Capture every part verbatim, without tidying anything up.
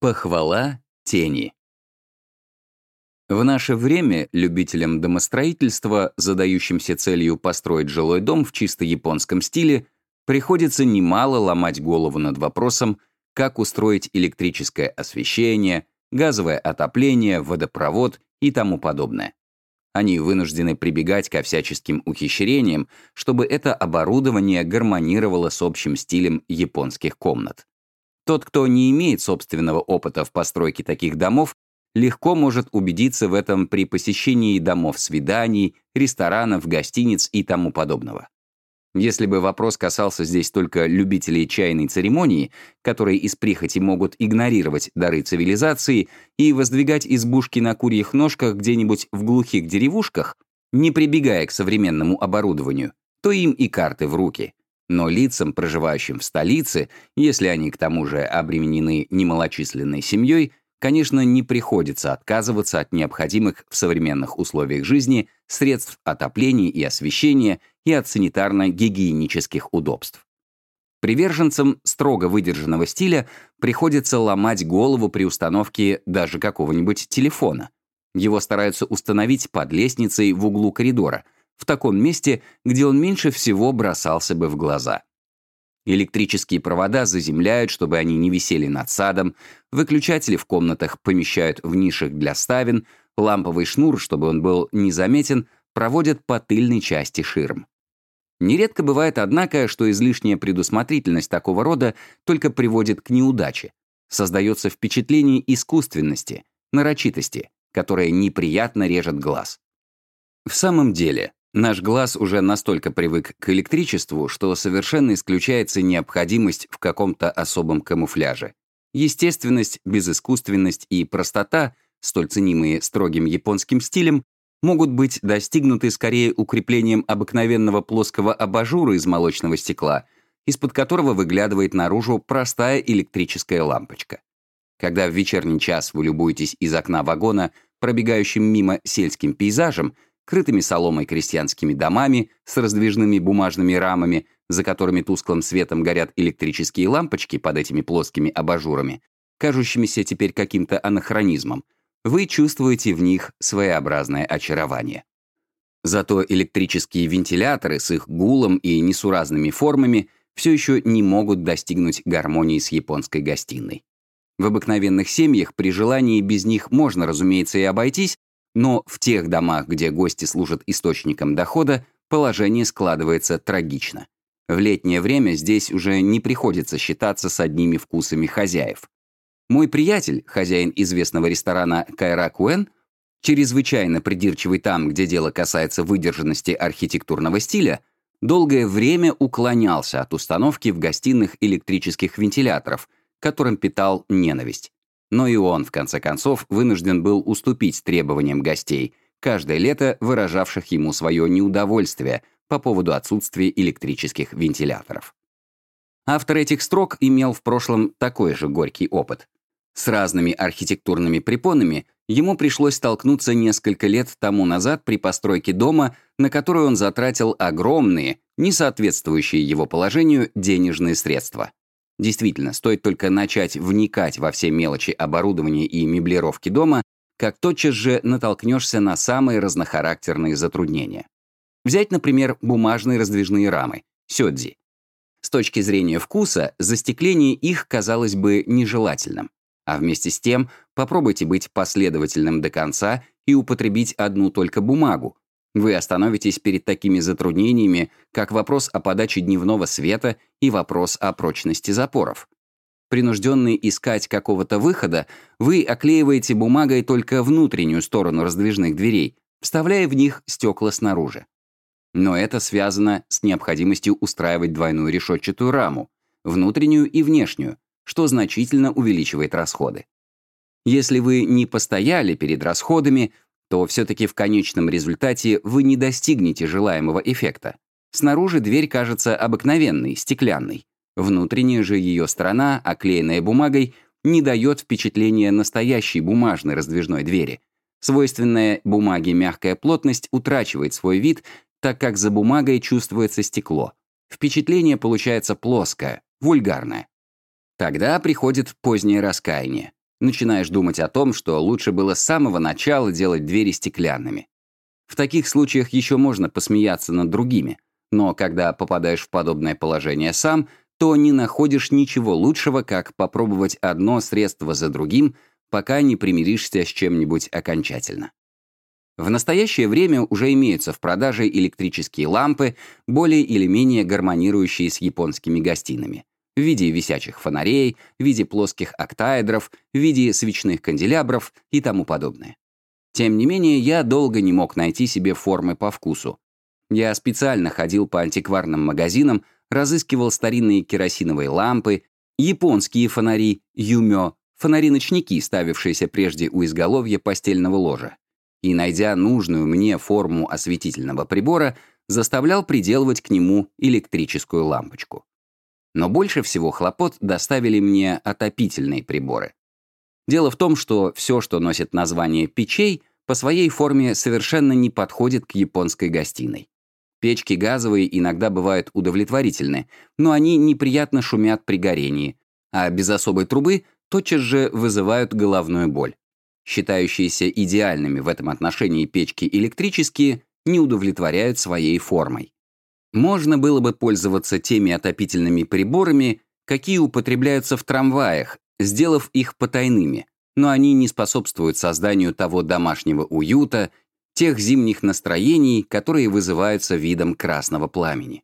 Похвала тени. В наше время любителям домостроительства, задающимся целью построить жилой дом в чисто японском стиле, приходится немало ломать голову над вопросом, как устроить электрическое освещение, газовое отопление, водопровод и тому подобное. Они вынуждены прибегать ко всяческим ухищрениям, чтобы это оборудование гармонировало с общим стилем японских комнат. Тот, кто не имеет собственного опыта в постройке таких домов, легко может убедиться в этом при посещении домов свиданий, ресторанов, гостиниц и тому подобного. Если бы вопрос касался здесь только любителей чайной церемонии, которые из прихоти могут игнорировать дары цивилизации и воздвигать избушки на курьих ножках где-нибудь в глухих деревушках, не прибегая к современному оборудованию, то им и карты в руки. Но лицам, проживающим в столице, если они к тому же обременены немалочисленной семьей, конечно, не приходится отказываться от необходимых в современных условиях жизни средств отопления и освещения и от санитарно-гигиенических удобств. Приверженцам строго выдержанного стиля приходится ломать голову при установке даже какого-нибудь телефона. Его стараются установить под лестницей в углу коридора, в таком месте, где он меньше всего бросался бы в глаза. Электрические провода заземляют, чтобы они не висели над садом, выключатели в комнатах помещают в нишах для ставен, ламповый шнур, чтобы он был незаметен, проводят по тыльной части ширм. Нередко бывает, однако, что излишняя предусмотрительность такого рода только приводит к неудаче. Создается впечатление искусственности, нарочитости, которое неприятно режет глаз. В самом деле, наш глаз уже настолько привык к электричеству, что совершенно исключается необходимость в каком-то особом камуфляже. Естественность, безыскусственность и простота, столь ценимые строгим японским стилем, могут быть достигнуты скорее укреплением обыкновенного плоского абажура из молочного стекла, из-под которого выглядывает наружу простая электрическая лампочка. Когда в вечерний час вы любуетесь из окна вагона, пробегающим мимо сельским пейзажем, крытыми соломой крестьянскими домами с раздвижными бумажными рамами, за которыми тусклым светом горят электрические лампочки под этими плоскими абажурами, кажущимися теперь каким-то анахронизмом, вы чувствуете в них своеобразное очарование. Зато электрические вентиляторы с их гулом и несуразными формами все еще не могут достигнуть гармонии с японской гостиной. В обыкновенных семьях при желании без них можно, разумеется, и обойтись, но в тех домах, где гости служат источником дохода, положение складывается трагично. В летнее время здесь уже не приходится считаться с одними вкусами хозяев. Мой приятель, хозяин известного ресторана Кайракуэн, чрезвычайно придирчивый там, где дело касается выдержанности архитектурного стиля, долгое время уклонялся от установки в гостиных электрических вентиляторов, которым питал ненависть. Но и он, в конце концов, вынужден был уступить требованиям гостей, каждое лето выражавших ему свое неудовольствие по поводу отсутствия электрических вентиляторов. Автор этих строк имел в прошлом такой же горький опыт. С разными архитектурными препонами ему пришлось столкнуться несколько лет тому назад при постройке дома, на который он затратил огромные, не соответствующие его положению, денежные средства. Действительно, стоит только начать вникать во все мелочи оборудования и меблировки дома, как тотчас же натолкнешься на самые разнохарактерные затруднения. Взять, например, бумажные раздвижные рамы, сёдзи. С точки зрения вкуса, застекление их казалось бы нежелательным. А вместе с тем попробуйте быть последовательным до конца и употребить одну только бумагу. Вы остановитесь перед такими затруднениями, как вопрос о подаче дневного света и вопрос о прочности запоров. Принужденные искать какого-то выхода, вы оклеиваете бумагой только внутреннюю сторону раздвижных дверей, вставляя в них стекла снаружи. Но это связано с необходимостью устраивать двойную решетчатую раму, внутреннюю и внешнюю, что значительно увеличивает расходы. Если вы не постояли перед расходами, то все-таки в конечном результате вы не достигнете желаемого эффекта. Снаружи дверь кажется обыкновенной, стеклянной. Внутренняя же ее сторона, оклеенная бумагой, не дает впечатления настоящей бумажной раздвижной двери. Свойственная бумаге мягкая плотность утрачивает свой вид, так как за бумагой чувствуется стекло. Впечатление получается плоское, вульгарное. Тогда приходит позднее раскаяние. Начинаешь думать о том, что лучше было с самого начала делать двери стеклянными. В таких случаях еще можно посмеяться над другими, но когда попадаешь в подобное положение сам, то не находишь ничего лучшего, как попробовать одно средство за другим, пока не примиришься с чем-нибудь окончательно. В настоящее время уже имеются в продаже электрические лампы, более или менее гармонирующие с японскими гостиными, в виде висячих фонарей, в виде плоских октаэдров, в виде свечных канделябров и тому подобное. Тем не менее, я долго не мог найти себе формы по вкусу. Я специально ходил по антикварным магазинам, разыскивал старинные керосиновые лампы, японские фонари, юмё, фонари-ночники, ставившиеся прежде у изголовья постельного ложа. И, найдя нужную мне форму осветительного прибора, заставлял приделывать к нему электрическую лампочку. Но больше всего хлопот доставили мне отопительные приборы. Дело в том, что все, что носит название печей, по своей форме совершенно не подходит к японской гостиной. Печки газовые иногда бывают удовлетворительны, но они неприятно шумят при горении, а без особой трубы тотчас же вызывают головную боль. Считающиеся идеальными в этом отношении печки электрические не удовлетворяют своей формой. Можно было бы пользоваться теми отопительными приборами, какие употребляются в трамваях, сделав их потайными, но они не способствуют созданию того домашнего уюта, тех зимних настроений, которые вызываются видом красного пламени.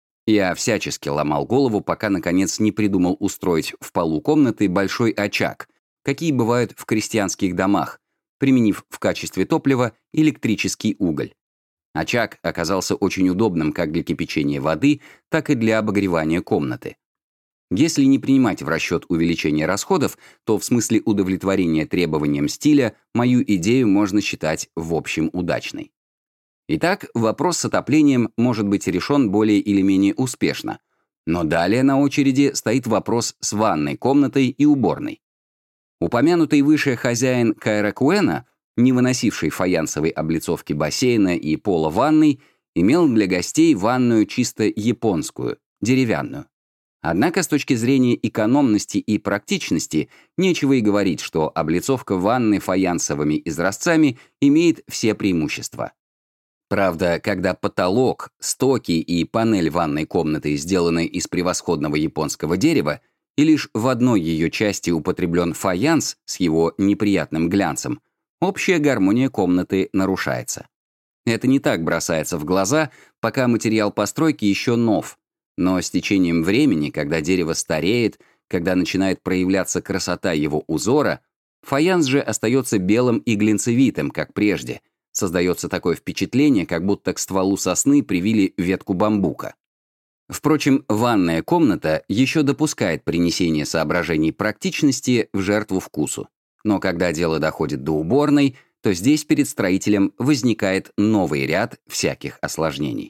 Я всячески ломал голову, пока, наконец, не придумал устроить в полу комнаты большой очаг, какие бывают в крестьянских домах, применив в качестве топлива электрический уголь. Очаг оказался очень удобным как для кипячения воды, так и для обогревания комнаты. Если не принимать в расчет увеличение расходов, то в смысле удовлетворения требованиям стиля мою идею можно считать в общем удачной. Итак, вопрос с отоплением может быть решен более или менее успешно, но далее на очереди стоит вопрос с ванной комнатой и уборной. Упомянутый выше хозяин Кайракуэна, не выносивший фаянсовой облицовки бассейна и пола ванной, имел для гостей ванную чисто японскую, деревянную. Однако с точки зрения экономности и практичности нечего и говорить, что облицовка ванны фаянсовыми изразцами имеет все преимущества. Правда, когда потолок, стоки и панель ванной комнаты сделаны из превосходного японского дерева, и лишь в одной ее части употреблен фаянс с его неприятным глянцем, общая гармония комнаты нарушается. Это не так бросается в глаза, пока материал постройки еще нов, но с течением времени, когда дерево стареет, когда начинает проявляться красота его узора, фаянс же остается белым и глинцевитым, как прежде. Создается такое впечатление, как будто к стволу сосны привили ветку бамбука. Впрочем, ванная комната еще допускает принесение соображений практичности в жертву вкусу. Но когда дело доходит до уборной, то здесь перед строителем возникает новый ряд всяких осложнений.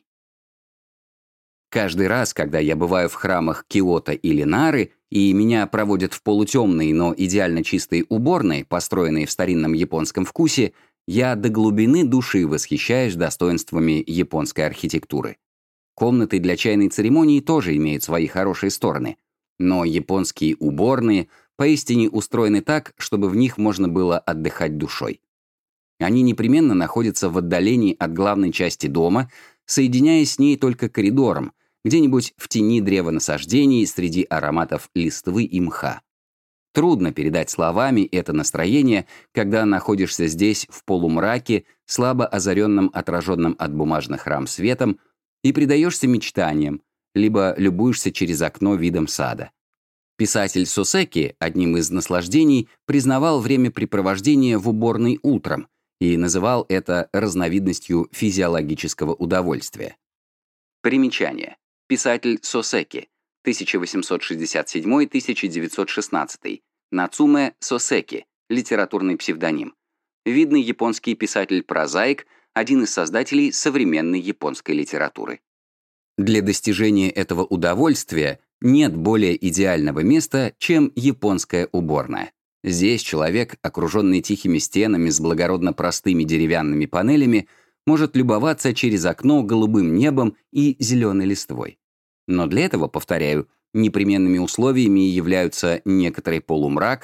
Каждый раз, когда я бываю в храмах Киото или Нары, и меня проводят в полутемные, но идеально чистые уборные, построенные в старинном японском вкусе, я до глубины души восхищаюсь достоинствами японской архитектуры. Комнаты для чайной церемонии тоже имеют свои хорошие стороны, но японские уборные поистине устроены так, чтобы в них можно было отдыхать душой. Они непременно находятся в отдалении от главной части дома, соединяясь с ней только коридором, где-нибудь в тени древонасаждений среди ароматов листвы и мха. Трудно передать словами это настроение, когда находишься здесь в полумраке, слабо озаренном отраженным от бумажных рам светом, и предаешься мечтаниям, либо любуешься через окно видом сада. Писатель Сосеки одним из наслаждений признавал времяпрепровождение в уборной утром и называл это разновидностью физиологического удовольствия. Примечание. Писатель Сосеки, тысяча восемьсот шестьдесят седьмой — тысяча девятьсот шестнадцатый, Нацуме Сосеки, литературный псевдоним. Видный японский писатель-прозаик, один из создателей современной японской литературы. Для достижения этого удовольствия нет более идеального места, чем японская уборная. Здесь человек, окруженный тихими стенами с благородно простыми деревянными панелями, может любоваться через окно голубым небом и зеленой листвой. Но для этого, повторяю, непременными условиями являются некоторый полумрак,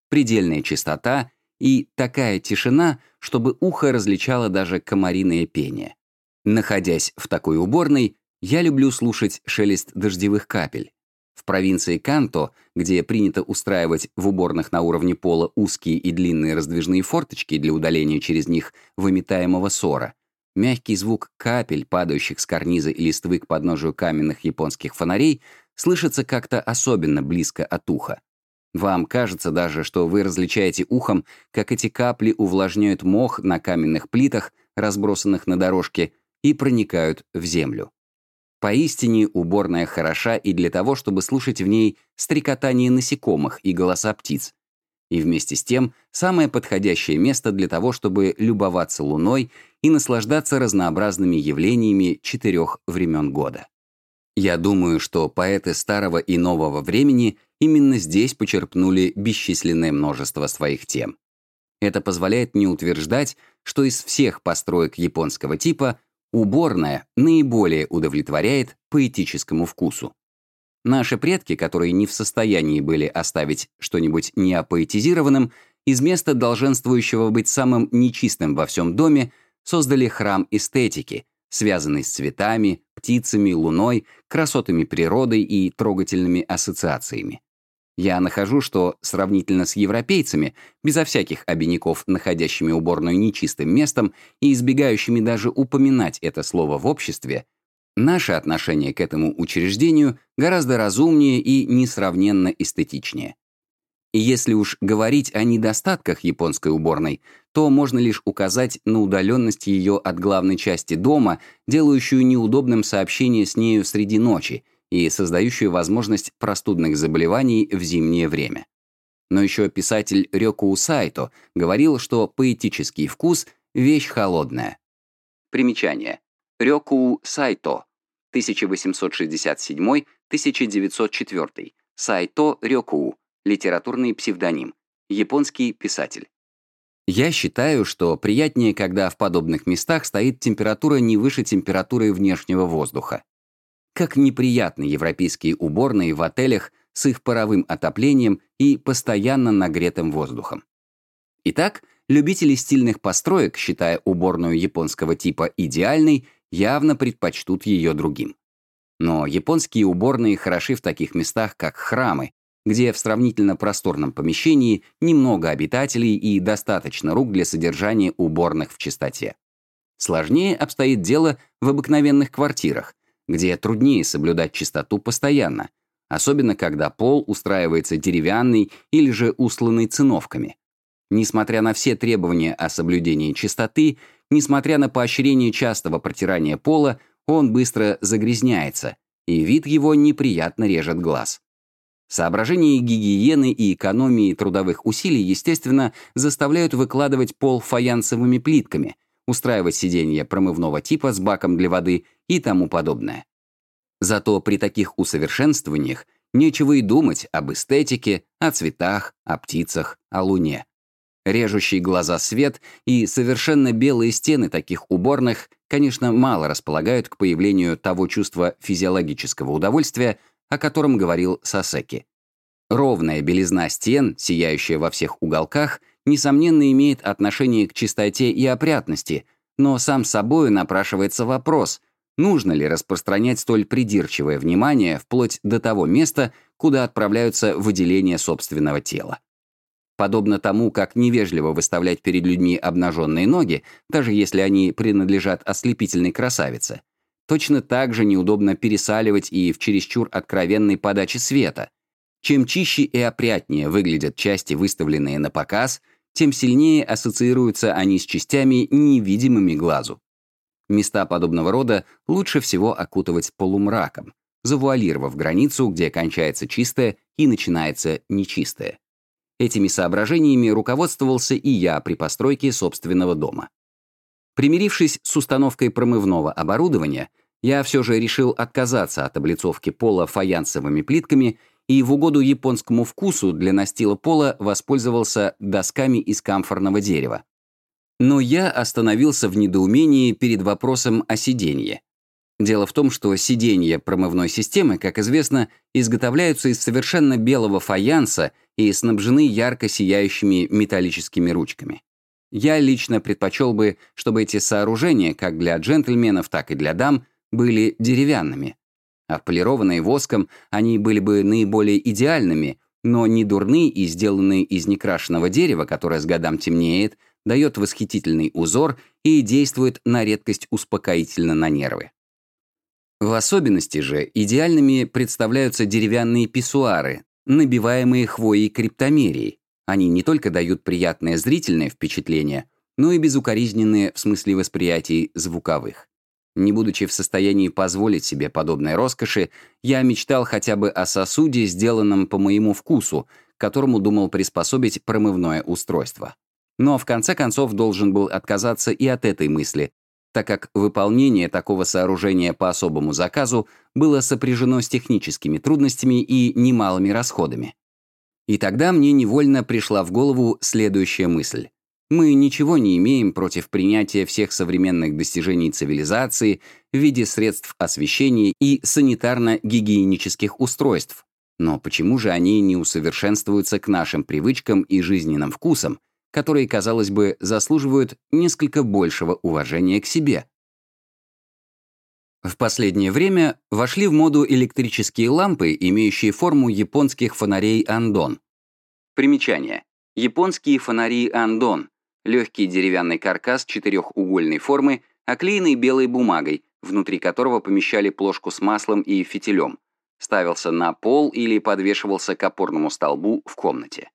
предельная чистота и такая тишина, чтобы ухо различало даже комариное пение. Находясь в такой уборной, я люблю слушать шелест дождевых капель. В провинции Канто, где принято устраивать в уборных на уровне пола узкие и длинные раздвижные форточки для удаления через них выметаемого ссора, мягкий звук капель, падающих с карниза и листвы к подножию каменных японских фонарей, слышится как-то особенно близко от уха. Вам кажется даже, что вы различаете ухом, как эти капли увлажняют мох на каменных плитах, разбросанных на дорожке, и проникают в землю. Поистине, уборная хороша и для того, чтобы слушать в ней стрекотание насекомых и голоса птиц. И вместе с тем, самое подходящее место для того, чтобы любоваться луной и наслаждаться разнообразными явлениями четырех времен года. Я думаю, что поэты старого и нового времени именно здесь почерпнули бесчисленное множество своих тем. Это позволяет мне утверждать, что из всех построек японского типа уборная наиболее удовлетворяет поэтическому вкусу. Наши предки, которые не в состоянии были оставить что-нибудь неопоэтизированным, из места долженствующего быть самым нечистым во всем доме, создали храм эстетики, связанный с цветами, птицами, луной, красотами природы и трогательными ассоциациями. Я нахожу, что сравнительно с европейцами, безо всяких обиняков, находящими уборную нечистым местом и избегающими даже упоминать это слово в обществе, наше отношение к этому учреждению гораздо разумнее и несравненно эстетичнее. И если уж говорить о недостатках японской уборной, то можно лишь указать на удаленность ее от главной части дома, делающую неудобным сообщение с нею среди ночи и создающую возможность простудных заболеваний в зимнее время. Но еще писатель Рёкоу Сайто говорил, что поэтический вкус — вещь холодная. Примечание. Рёкоу Сайто, тысяча восемьсот шестьдесят седьмой — тысяча девятьсот четвёртый, Сайто Рёкоу, литературный псевдоним, японский писатель. Я считаю, что приятнее, когда в подобных местах стоит температура не выше температуры внешнего воздуха. Как неприятны европейские уборные в отелях с их паровым отоплением и постоянно нагретым воздухом. Итак, любители стильных построек, считая уборную японского типа идеальной, явно предпочтут ее другим. Но японские уборные хороши в таких местах, как храмы, где в сравнительно просторном помещении немного обитателей и достаточно рук для содержания уборных в чистоте. Сложнее обстоит дело в обыкновенных квартирах, где труднее соблюдать чистоту постоянно, особенно когда пол устраивается деревянный или же устланный циновками. Несмотря на все требования о соблюдении чистоты, несмотря на поощрение частого протирания пола, он быстро загрязняется, и вид его неприятно режет глаз. Соображения гигиены и экономии трудовых усилий, естественно, заставляют выкладывать пол фаянсовыми плитками, устраивать сиденья промывного типа с баком для воды и тому подобное. Зато при таких усовершенствованиях нечего и думать об эстетике, о цветах, о птицах, о луне. Режущий глаза свет и совершенно белые стены таких уборных, конечно, мало располагают к появлению того чувства физиологического удовольствия, о котором говорил Сасеки. Ровная белизна стен, сияющая во всех уголках, несомненно имеет отношение к чистоте и опрятности, но сам собою напрашивается вопрос, нужно ли распространять столь придирчивое внимание вплоть до того места, куда отправляются выделения собственного тела. Подобно тому, как невежливо выставлять перед людьми обнаженные ноги, даже если они принадлежат ослепительной красавице, точно так же неудобно пересаливать и в чересчур откровенной подаче света. Чем чище и опрятнее выглядят части, выставленные на показ, тем сильнее ассоциируются они с частями, невидимыми глазу. Места подобного рода лучше всего окутывать полумраком, завуалировав границу, где кончается чистое и начинается нечистое. Этими соображениями руководствовался и я при постройке собственного дома. Примирившись с установкой промывного оборудования, я все же решил отказаться от облицовки пола фаянсовыми плитками и в угоду японскому вкусу для настила пола воспользовался досками из камфорного дерева. Но я остановился в недоумении перед вопросом о сиденье. Дело в том, что сиденья промывной системы, как известно, изготовляются из совершенно белого фаянса и снабжены ярко сияющими металлическими ручками. Я лично предпочел бы, чтобы эти сооружения, как для джентльменов, так и для дам, были деревянными. Отполированные воском, они были бы наиболее идеальными, но не дурны и сделанные из некрашенного дерева, которое с годам темнеет, дает восхитительный узор и действует на редкость успокоительно на нервы. В особенности же идеальными представляются деревянные писсуары, набиваемые хвоей криптомерией. Они не только дают приятное зрительное впечатление, но и безукоризненные в смысле восприятий звуковых. Не будучи в состоянии позволить себе подобной роскоши, я мечтал хотя бы о сосуде, сделанном по моему вкусу, к которому думал приспособить промывное устройство. Но в конце концов должен был отказаться и от этой мысли, так как выполнение такого сооружения по особому заказу было сопряжено с техническими трудностями и немалыми расходами. И тогда мне невольно пришла в голову следующая мысль. Мы ничего не имеем против принятия всех современных достижений цивилизации в виде средств освещения и санитарно-гигиенических устройств. Но почему же они не усовершенствуются к нашим привычкам и жизненным вкусам, которые, казалось бы, заслуживают несколько большего уважения к себе? В последнее время вошли в моду электрические лампы, имеющие форму японских фонарей андон. Примечание. Японские фонари андон — легкий деревянный каркас четырехугольной формы, оклеенный белой бумагой, внутри которого помещали плошку с маслом и фитилем, ставился на пол или подвешивался к опорному столбу в комнате.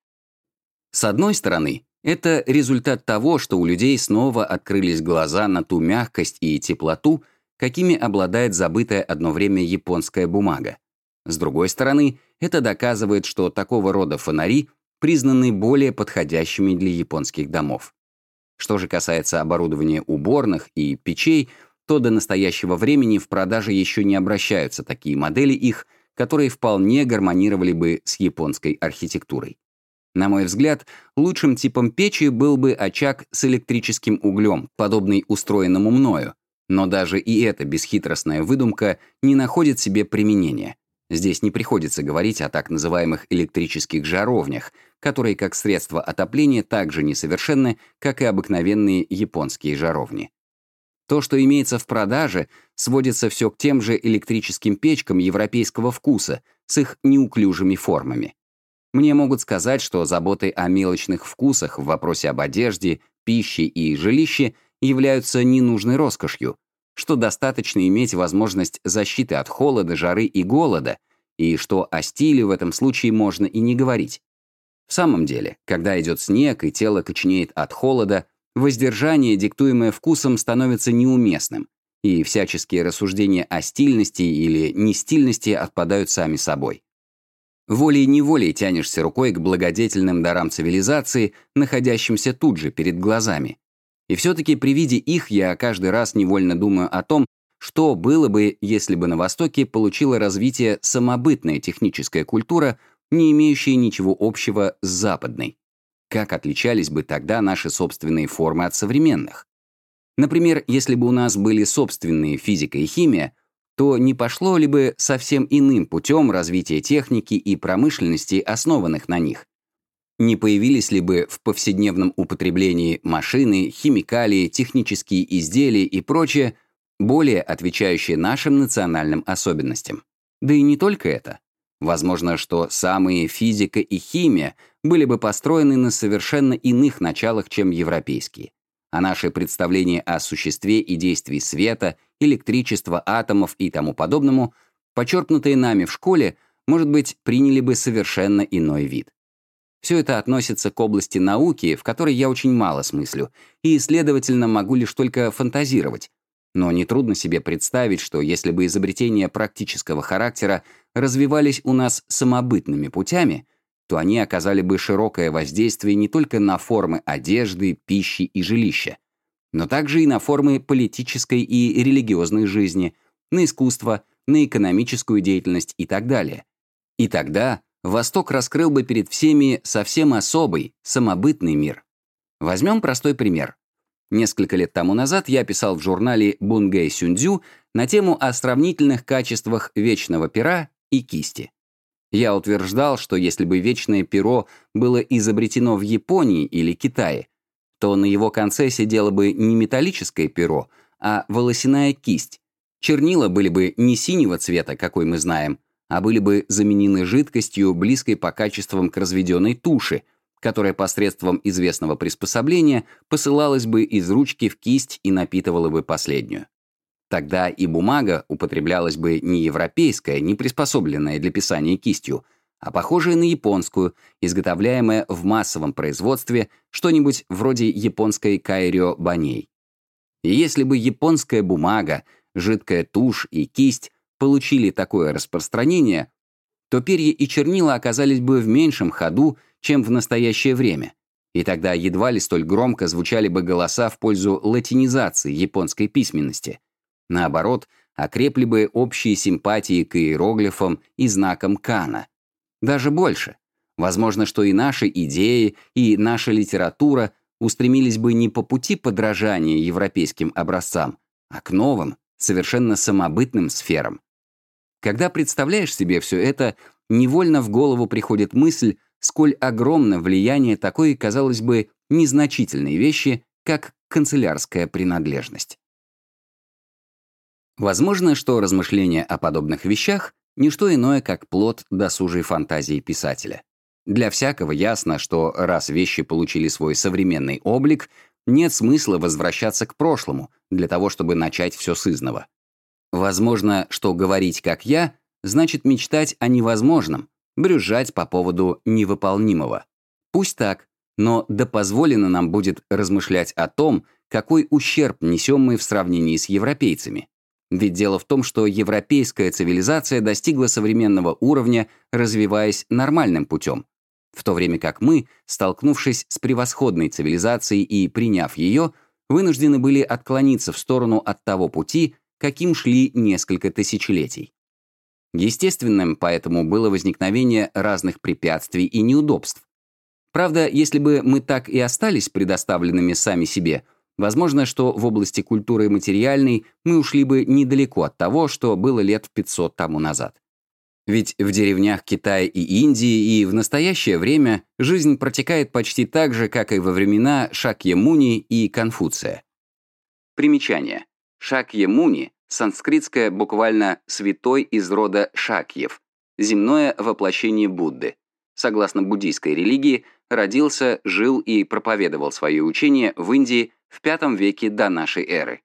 С одной стороны, это результат того, что у людей снова открылись глаза на ту мягкость и теплоту, какими обладает забытая одно время японская бумага. С другой стороны, это доказывает, что такого рода фонари признаны более подходящими для японских домов. Что же касается оборудования уборных и печей, то до настоящего времени в продаже еще не обращаются такие модели их, которые вполне гармонировали бы с японской архитектурой. На мой взгляд, лучшим типом печи был бы очаг с электрическим углем, подобный устроенному мною, но даже и эта бесхитростная выдумка не находит себе применения. Здесь не приходится говорить о так называемых электрических жаровнях, которые как средство отопления так же несовершенны, как и обыкновенные японские жаровни. То, что имеется в продаже, сводится все к тем же электрическим печкам европейского вкуса с их неуклюжими формами. Мне могут сказать, что заботы о мелочных вкусах в вопросе об одежде, пище и жилище являются ненужной роскошью, что достаточно иметь возможность защиты от холода, жары и голода, и что о стиле в этом случае можно и не говорить. В самом деле, когда идет снег и тело коченеет от холода, воздержание, диктуемое вкусом, становится неуместным, и всяческие рассуждения о стильности или нестильности отпадают сами собой. Волей-неволей тянешься рукой к благодетельным дарам цивилизации, находящимся тут же перед глазами. И все-таки при виде их я каждый раз невольно думаю о том, что было бы, если бы на Востоке получила развитие самобытная техническая культура, не имеющая ничего общего с западной. Как отличались бы тогда наши собственные формы от современных? Например, если бы у нас были собственные физика и химия, то не пошло ли бы совсем иным путем развитие техники и промышленности, основанных на них? Не появились ли бы в повседневном употреблении машины, химикалии, технические изделия и прочее, более отвечающие нашим национальным особенностям? Да и не только это. Возможно, что самые физика и химия были бы построены на совершенно иных началах, чем европейские. А наши представления о существе и действии света, электричества, атомов и тому подобному, почерпнутые нами в школе, может быть, приняли бы совершенно иной вид. Все это относится к области науки, в которой я очень мало смыслю, и, следовательно, могу лишь только фантазировать. Но нетрудно себе представить, что если бы изобретения практического характера развивались у нас самобытными путями, то они оказали бы широкое воздействие не только на формы одежды, пищи и жилища, но также и на формы политической и религиозной жизни, на искусство, на экономическую деятельность и так далее. И тогда Восток раскрыл бы перед всеми совсем особый, самобытный мир. Возьмем простой пример. Несколько лет тому назад я писал в журнале «Бунгэ Сюндзю» на тему о сравнительных качествах вечного пера и кисти. Я утверждал, что если бы вечное перо было изобретено в Японии или Китае, то на его конце сидело бы не металлическое перо, а волосяная кисть. Чернила были бы не синего цвета, какой мы знаем, а были бы заменены жидкостью, близкой по качествам к разведенной туши, которая посредством известного приспособления посылалась бы из ручки в кисть и напитывала бы последнюю. Тогда и бумага употреблялась бы не европейская, не приспособленная для писания кистью, а похожая на японскую, изготовляемая в массовом производстве, что-нибудь вроде японской кайрё баней. И если бы японская бумага, жидкая тушь и кисть получили такое распространение, то перья и чернила оказались бы в меньшем ходу, чем в настоящее время, и тогда едва ли столь громко звучали бы голоса в пользу латинизации японской письменности. Наоборот, окрепли бы общие симпатии к иероглифам и знакам Кана. Даже больше. Возможно, что и наши идеи, и наша литература устремились бы не по пути подражания европейским образцам, а к новым, совершенно самобытным сферам. Когда представляешь себе все это, невольно в голову приходит мысль, сколь огромно влияние такой, казалось бы, незначительной вещи, как канцелярская принадлежность. Возможно, что размышления о подобных вещах — не что иное, как плод досужей фантазии писателя. Для всякого ясно, что раз вещи получили свой современный облик, нет смысла возвращаться к прошлому для того, чтобы начать все сызново. Возможно, что говорить как я значит мечтать о невозможном, брюзжать по поводу невыполнимого. Пусть так, но да позволено нам будет размышлять о том, какой ущерб несем мы в сравнении с европейцами. Ведь дело в том, что европейская цивилизация достигла современного уровня, развиваясь нормальным путем, в то время как мы, столкнувшись с превосходной цивилизацией и приняв ее, вынуждены были отклониться в сторону от того пути, каким шли несколько тысячелетий. Естественным поэтому было возникновение разных препятствий и неудобств. Правда, если бы мы так и остались предоставленными сами себе, возможно, что в области культуры материальной мы ушли бы недалеко от того, что было лет пятьсот тому назад. Ведь в деревнях Китая и Индии и в настоящее время жизнь протекает почти так же, как и во времена Шакьямуни и Конфуция. Примечание. Шакьямуни — санскритское буквально «святой из рода Шакьев», земное воплощение Будды. Согласно буддийской религии, родился, жил и проповедовал свое учение в Индии в пятом веке до нашей эры.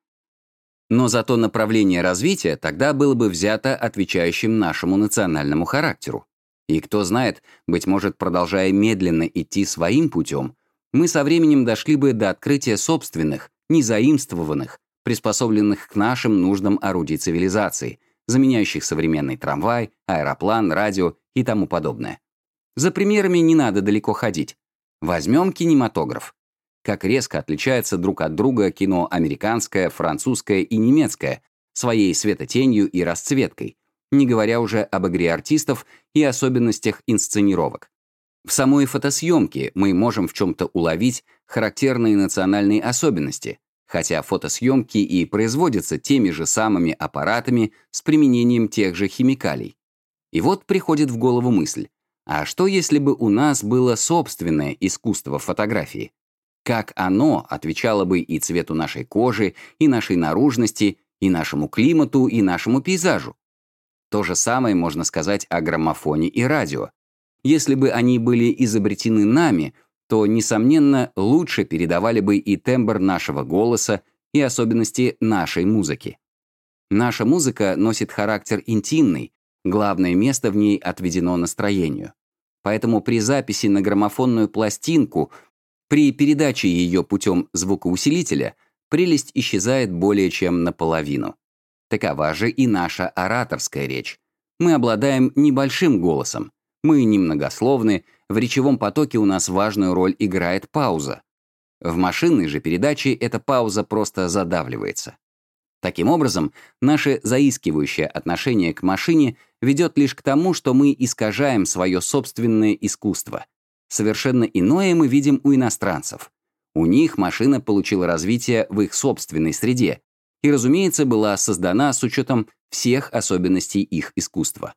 Но зато направление развития тогда было бы взято отвечающим нашему национальному характеру. И кто знает, быть может, продолжая медленно идти своим путем, мы со временем дошли бы до открытия собственных, незаимствованных, приспособленных к нашим нуждам орудий цивилизации, заменяющих современный трамвай, аэроплан, радио и тому подобное. За примерами не надо далеко ходить. Возьмем кинематограф. Как резко отличается друг от друга кино американское, французское и немецкое своей светотенью и расцветкой, не говоря уже об игре артистов и особенностях инсценировок. В самой фотосъемке мы можем в чем-то уловить характерные национальные особенности, хотя фотосъемки и производятся теми же самыми аппаратами с применением тех же химикалий. И вот приходит в голову мысль, а что если бы у нас было собственное искусство фотографии? Как оно отвечало бы и цвету нашей кожи, и нашей наружности, и нашему климату, и нашему пейзажу? То же самое можно сказать о граммофоне и радио. Если бы они были изобретены нами, то, несомненно, лучше передавали бы и тембр нашего голоса, и особенности нашей музыки. Наша музыка носит характер интимный, главное место в ней отведено настроению. Поэтому при записи на граммофонную пластинку, при передаче ее путем звукоусилителя, прелесть исчезает более чем наполовину. Такова же и наша ораторская речь. Мы обладаем небольшим голосом, мы немногословны, в речевом потоке у нас важную роль играет пауза. В машинной же передаче эта пауза просто задавливается. Таким образом, наше заискивающее отношение к машине ведет лишь к тому, что мы искажаем свое собственное искусство. Совершенно иное мы видим у иностранцев. У них машина получила развитие в их собственной среде и, разумеется, была создана с учетом всех особенностей их искусства.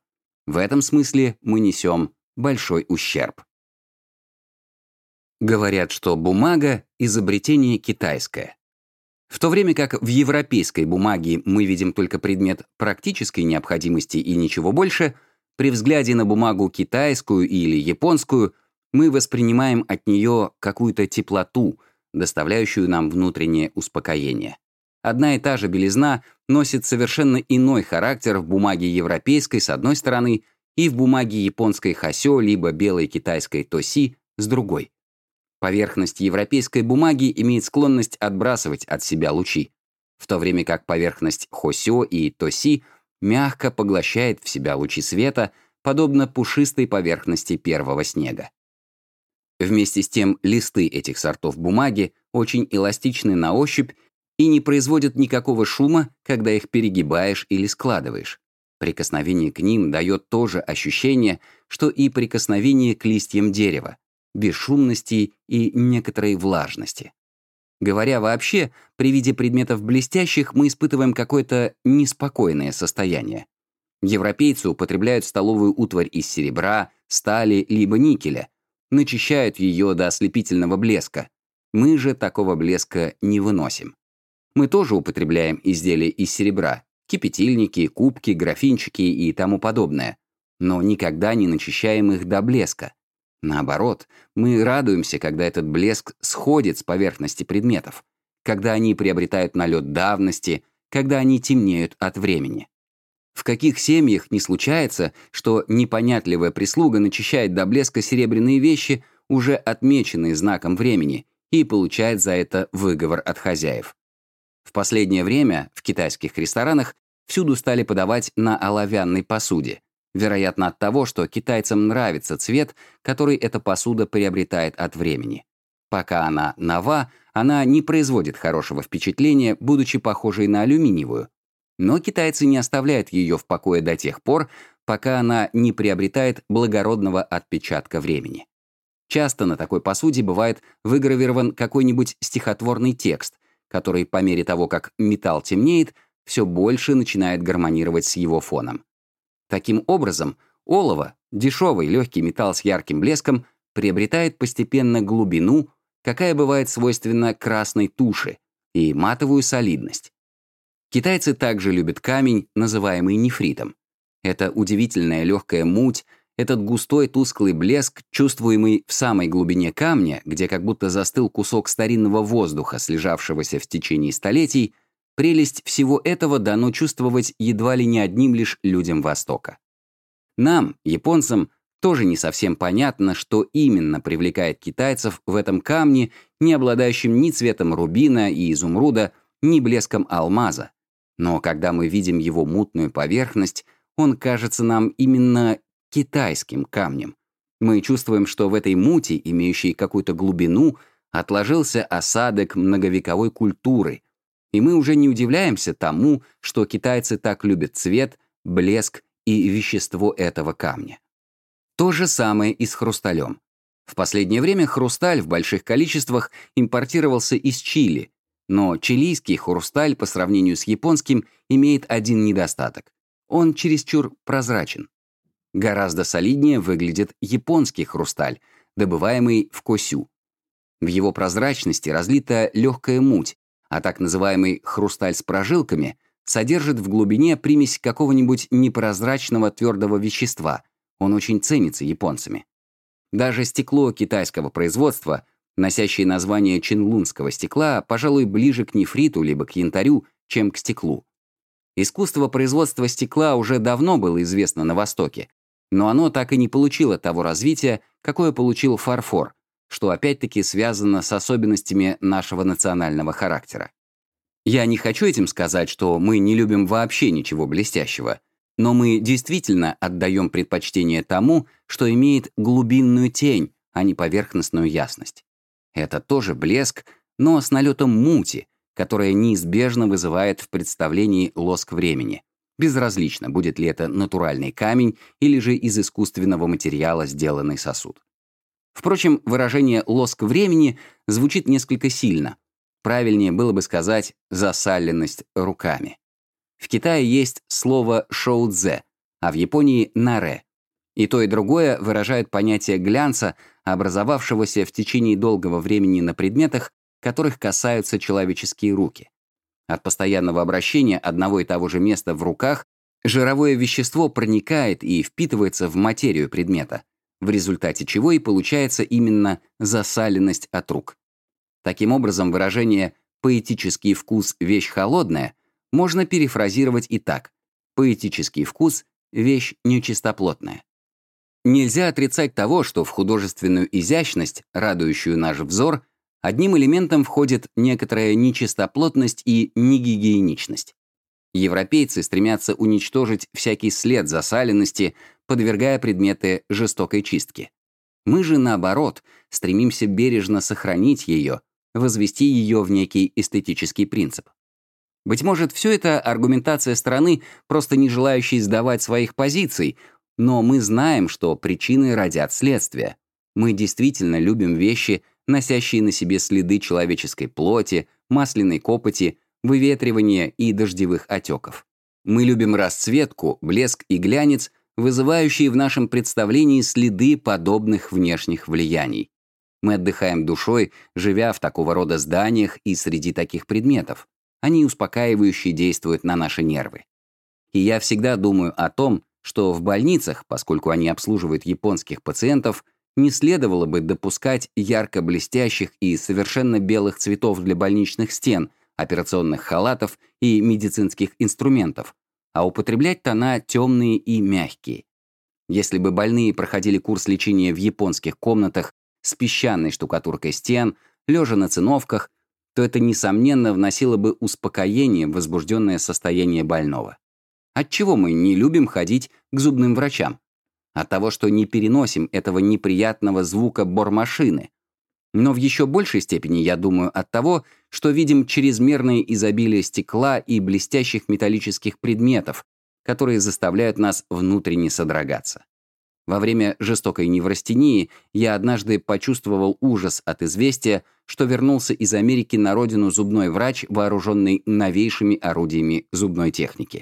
В этом смысле мы несем большой ущерб. Говорят, что бумага — изобретение китайское. В то время как в европейской бумаге мы видим только предмет практической необходимости и ничего больше, при взгляде на бумагу китайскую или японскую мы воспринимаем от нее какую-то теплоту, доставляющую нам внутреннее успокоение. Одна и та же белизна носит совершенно иной характер в бумаге европейской с одной стороны и в бумаге японской хасё либо белой китайской тоси с другой. Поверхность европейской бумаги имеет склонность отбрасывать от себя лучи, в то время как поверхность хосё и тоси мягко поглощает в себя лучи света, подобно пушистой поверхности первого снега. Вместе с тем, листы этих сортов бумаги очень эластичны на ощупь и не производят никакого шума, когда их перегибаешь или складываешь. Прикосновение к ним дает то же ощущение, что и прикосновение к листьям дерева, бесшумности и некоторой влажности. Говоря вообще, при виде предметов блестящих мы испытываем какое-то неспокойное состояние. Европейцы употребляют столовую утварь из серебра, стали либо никеля, начищают ее до ослепительного блеска. Мы же такого блеска не выносим. Мы тоже употребляем изделия из серебра, кипятильники, кубки, графинчики и тому подобное, но никогда не начищаем их до блеска. Наоборот, мы радуемся, когда этот блеск сходит с поверхности предметов, когда они приобретают налет давности, когда они темнеют от времени. В каких семьях не случается, что непонятливая прислуга начищает до блеска серебряные вещи, уже отмеченные знаком времени, и получает за это выговор от хозяев. В последнее время в китайских ресторанах всюду стали подавать на оловянной посуде, вероятно от того, что китайцам нравится цвет, который эта посуда приобретает от времени. Пока она нова, она не производит хорошего впечатления, будучи похожей на алюминиевую. Но китайцы не оставляют ее в покое до тех пор, пока она не приобретает благородного отпечатка времени. Часто на такой посуде бывает выгравирован какой-нибудь стихотворный текст, который по мере того, как металл темнеет, все больше начинает гармонировать с его фоном. Таким образом, олово, дешевый легкий металл с ярким блеском, приобретает постепенно глубину, какая бывает свойственна красной туши, и матовую солидность. Китайцы также любят камень, называемый нефритом. Это удивительная легкая муть, этот густой тусклый блеск, чувствуемый в самой глубине камня, где как будто застыл кусок старинного воздуха, слежавшегося в течение столетий, прелесть всего этого дано чувствовать едва ли не одним лишь людям Востока. Нам, японцам, тоже не совсем понятно, что именно привлекает китайцев в этом камне, не обладающем ни цветом рубина и изумруда, ни блеском алмаза. Но когда мы видим его мутную поверхность, он кажется нам именно китайским камнем. Мы чувствуем, что в этой мути, имеющей какую-то глубину, отложился осадок многовековой культуры, и мы уже не удивляемся тому, что китайцы так любят цвет, блеск и вещество этого камня. То же самое и с хрусталем. В последнее время хрусталь в больших количествах импортировался из Чили, но чилийский хрусталь по сравнению с японским имеет один недостаток. Он чересчур прозрачен. Гораздо солиднее выглядит японский хрусталь, добываемый в Косю. В его прозрачности разлита легкая муть, а так называемый хрусталь с прожилками содержит в глубине примесь какого-нибудь непрозрачного твердого вещества. Он очень ценится японцами. Даже стекло китайского производства, носящее название чинлунского стекла, пожалуй, ближе к нефриту либо к янтарю, чем к стеклу. Искусство производства стекла уже давно было известно на Востоке, но оно так и не получило того развития, какое получил фарфор, что опять-таки связано с особенностями нашего национального характера. Я не хочу этим сказать, что мы не любим вообще ничего блестящего, но мы действительно отдаем предпочтение тому, что имеет глубинную тень, а не поверхностную ясность. Это тоже блеск, но с налетом мути, которая неизбежно вызывает в представлении лоск времени. Безразлично, будет ли это натуральный камень или же из искусственного материала сделанный сосуд. Впрочем, выражение «лоск времени» звучит несколько сильно. Правильнее было бы сказать «засаленность руками». В Китае есть слово «шоудзе», а в Японии — наре. И то, и другое выражают понятие глянца, образовавшегося в течение долгого времени на предметах, которых касаются человеческие руки. От постоянного обращения одного и того же места в руках жировое вещество проникает и впитывается в материю предмета, в результате чего и получается именно засаленность от рук. Таким образом, выражение «поэтический вкус – вещь холодная» можно перефразировать и так: «поэтический вкус – вещь нечистоплотная». Нельзя отрицать того, что в художественную изящность, радующую наш взор, одним элементом входит некоторая нечистоплотность и негигиеничность. Европейцы стремятся уничтожить всякий след засаленности, подвергая предметы жестокой чистке. Мы же, наоборот, стремимся бережно сохранить ее, возвести ее в некий эстетический принцип. Быть может, все это аргументация стороны, просто не желающей сдавать своих позиций, но мы знаем, что причины родят следствие. Мы действительно любим вещи, носящие на себе следы человеческой плоти, масляной копоти, выветривания и дождевых отеков. Мы любим расцветку, блеск и глянец, вызывающие в нашем представлении следы подобных внешних влияний. Мы отдыхаем душой, живя в такого рода зданиях и среди таких предметов. Они успокаивающе действуют на наши нервы. И я всегда думаю о том, что в больницах, поскольку они обслуживают японских пациентов, не следовало бы допускать ярко блестящих и совершенно белых цветов для больничных стен, операционных халатов и медицинских инструментов, а употреблять тона темные и мягкие. Если бы больные проходили курс лечения в японских комнатах с песчаной штукатуркой стен, лежа на циновках, то это, несомненно, вносило бы успокоение в возбужденное состояние больного. Отчего мы не любим ходить к зубным врачам? От того, что не переносим этого неприятного звука бормашины. Но в еще большей степени, я думаю, от того, что видим чрезмерное изобилие стекла и блестящих металлических предметов, которые заставляют нас внутренне содрогаться. Во время жестокой неврастении я однажды почувствовал ужас от известия, что вернулся из Америки на родину зубной врач, вооруженный новейшими орудиями зубной техники.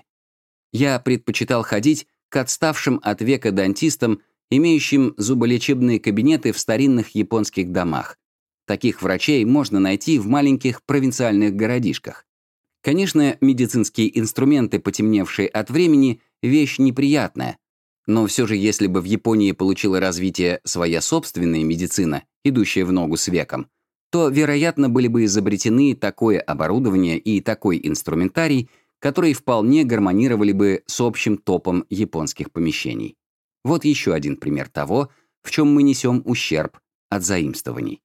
Я предпочитал ходить к отставшим от века дантистам, имеющим зуболечебные кабинеты в старинных японских домах. Таких врачей можно найти в маленьких провинциальных городишках. Конечно, медицинские инструменты, потемневшие от времени, вещь неприятная. Но все же, если бы в Японии получила развитие своя собственная медицина, идущая в ногу с веком, то, вероятно, были бы изобретены такое оборудование и такой инструментарий, которые вполне гармонировали бы с общим топом японских помещений. Вот еще один пример того, в чем мы несем ущерб от заимствований.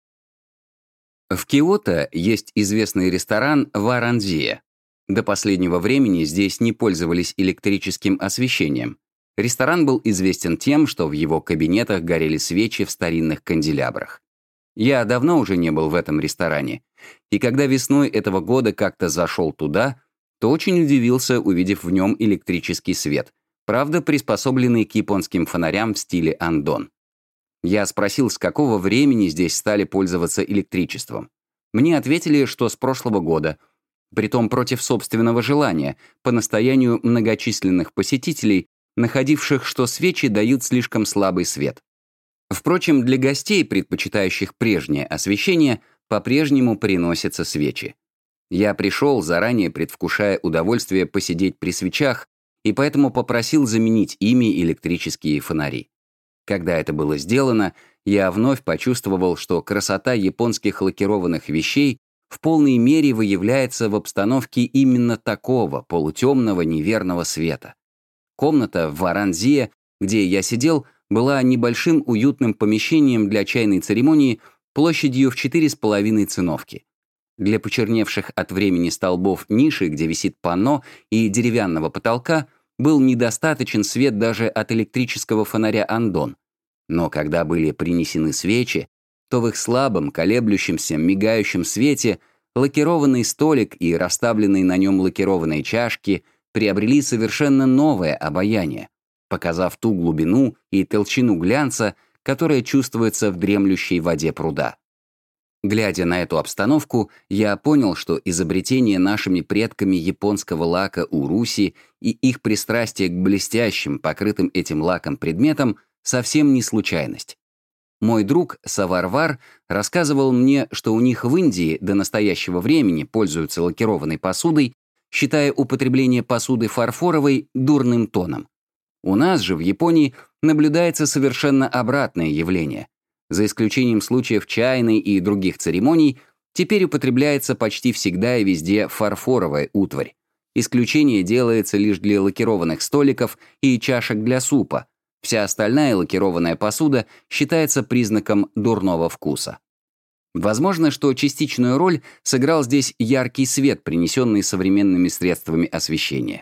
В Киото есть известный ресторан «Варанзия». До последнего времени здесь не пользовались электрическим освещением. Ресторан был известен тем, что в его кабинетах горели свечи в старинных канделябрах. Я давно уже не был в этом ресторане, и когда весной этого года как-то зашел туда, то очень удивился, увидев в нем электрический свет, правда, приспособленный к японским фонарям в стиле андон. Я спросил, с какого времени здесь стали пользоваться электричеством. Мне ответили, что с прошлого года, притом против собственного желания, по настоянию многочисленных посетителей, находивших, что свечи дают слишком слабый свет. Впрочем, для гостей, предпочитающих прежнее освещение, по-прежнему приносятся свечи. Я пришел, заранее предвкушая удовольствие посидеть при свечах, и поэтому попросил заменить ими электрические фонари. Когда это было сделано, я вновь почувствовал, что красота японских лакированных вещей в полной мере выявляется в обстановке именно такого полутемного неверного света. Комната в Варанзие, где я сидел, была небольшим уютным помещением для чайной церемонии площадью в четыре с половиной циновки. Для почерневших от времени столбов ниши, где висит панно, и деревянного потолка был недостаточен свет даже от электрического фонаря андон. Но когда были принесены свечи, то в их слабом, колеблющемся, мигающем свете лакированный столик и расставленные на нем лакированные чашки приобрели совершенно новое обаяние, показав ту глубину и толщину глянца, которая чувствуется в дремлющей воде пруда. Глядя на эту обстановку, я понял, что изобретение нашими предками японского лака уруси и их пристрастие к блестящим, покрытым этим лаком предметам совсем не случайность. Мой друг Саварвар рассказывал мне, что у них в Индии до настоящего времени пользуются лакированной посудой, считая употребление посуды фарфоровой дурным тоном. У нас же в Японии наблюдается совершенно обратное явление. За исключением случаев чайной и других церемоний, теперь употребляется почти всегда и везде фарфоровая утварь. Исключение делается лишь для лакированных столиков и чашек для супа. Вся остальная лакированная посуда считается признаком дурного вкуса. Возможно, что частичную роль сыграл здесь яркий свет, принесенный современными средствами освещения.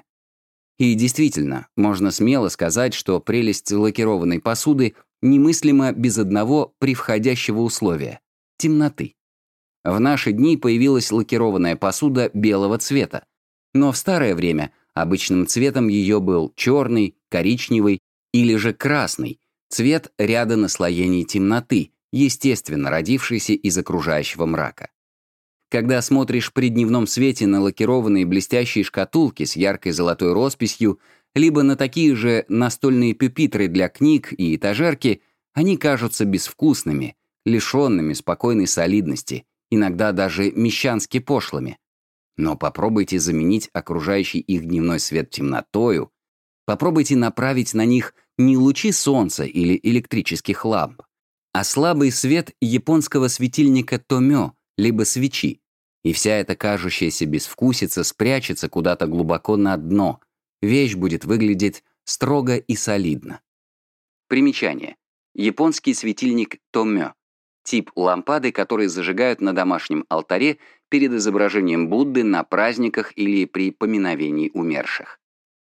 И действительно, можно смело сказать, что прелесть лакированной посуды немыслима без одного превходящего условия — темноты. В наши дни появилась лакированная посуда белого цвета, но в старое время обычным цветом ее был черный, коричневый или же красный, цвет ряда наслоений темноты, естественно родившийся из окружающего мрака. Когда смотришь при дневном свете на лакированные блестящие шкатулки с яркой золотой росписью, либо на такие же настольные пюпитры для книг и этажерки, они кажутся безвкусными, лишенными спокойной солидности, иногда даже мещански пошлыми. Но попробуйте заменить окружающий их дневной свет темнотою, попробуйте направить на них не лучи солнца или электрических ламп, а слабый свет японского светильника томё, либо свечи, и вся эта кажущаяся безвкусица спрячется куда-то глубоко на дно. Вещь будет выглядеть строго и солидно. Примечание. Японский светильник томё. Тип лампады, которые зажигают на домашнем алтаре перед изображением Будды на праздниках или при поминовении умерших.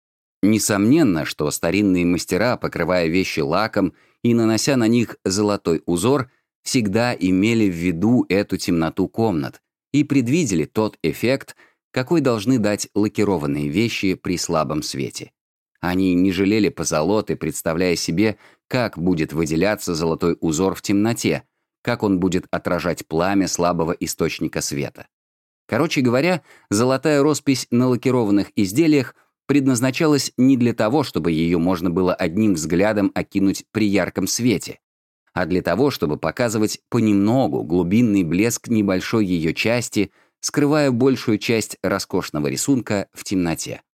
Несомненно, что старинные мастера, покрывая вещи лаком и нанося на них золотой узор, всегда имели в виду эту темноту комнат и предвидели тот эффект, какой должны дать лакированные вещи при слабом свете. Они не жалели позолоты, представляя себе, как будет выделяться золотой узор в темноте, как он будет отражать пламя слабого источника света. Короче говоря, золотая роспись на лакированных изделиях предназначалась не для того, чтобы ее можно было одним взглядом окинуть при ярком свете, а для того, чтобы показывать понемногу глубинный блеск небольшой ее части, скрывая большую часть роскошного рисунка в темноте.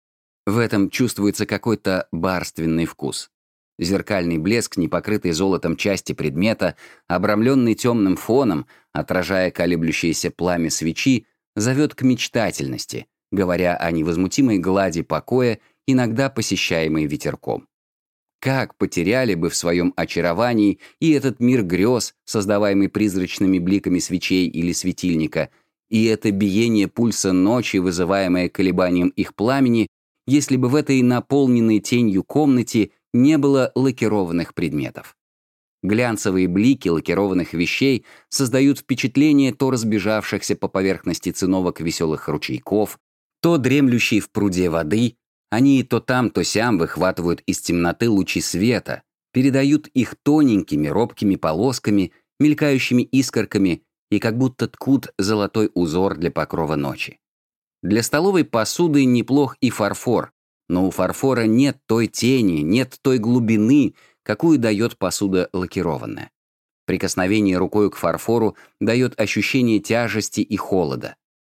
В этом чувствуется какой-то барственный вкус. Зеркальный блеск, непокрытый золотом части предмета, обрамленный темным фоном, отражая колеблющееся пламя свечи, зовет к мечтательности, говоря о невозмутимой глади покоя, иногда посещаемой ветерком. Как потеряли бы в своем очаровании и этот мир грез, создаваемый призрачными бликами свечей или светильника, и это биение пульса ночи, вызываемое колебанием их пламени, если бы в этой наполненной тенью комнате не было лакированных предметов. Глянцевые блики лакированных вещей создают впечатление то разбежавшихся по поверхности циновок веселых ручейков, то дремлющей в пруде воды. Они то там, то сям выхватывают из темноты лучи света, передают их тоненькими робкими полосками, мелькающими искорками и как будто ткут золотой узор для покрова ночи. Для столовой посуды неплох и фарфор, но у фарфора нет той тени, нет той глубины, какую дает посуда лакированная. Прикосновение рукой к фарфору дает ощущение тяжести и холода.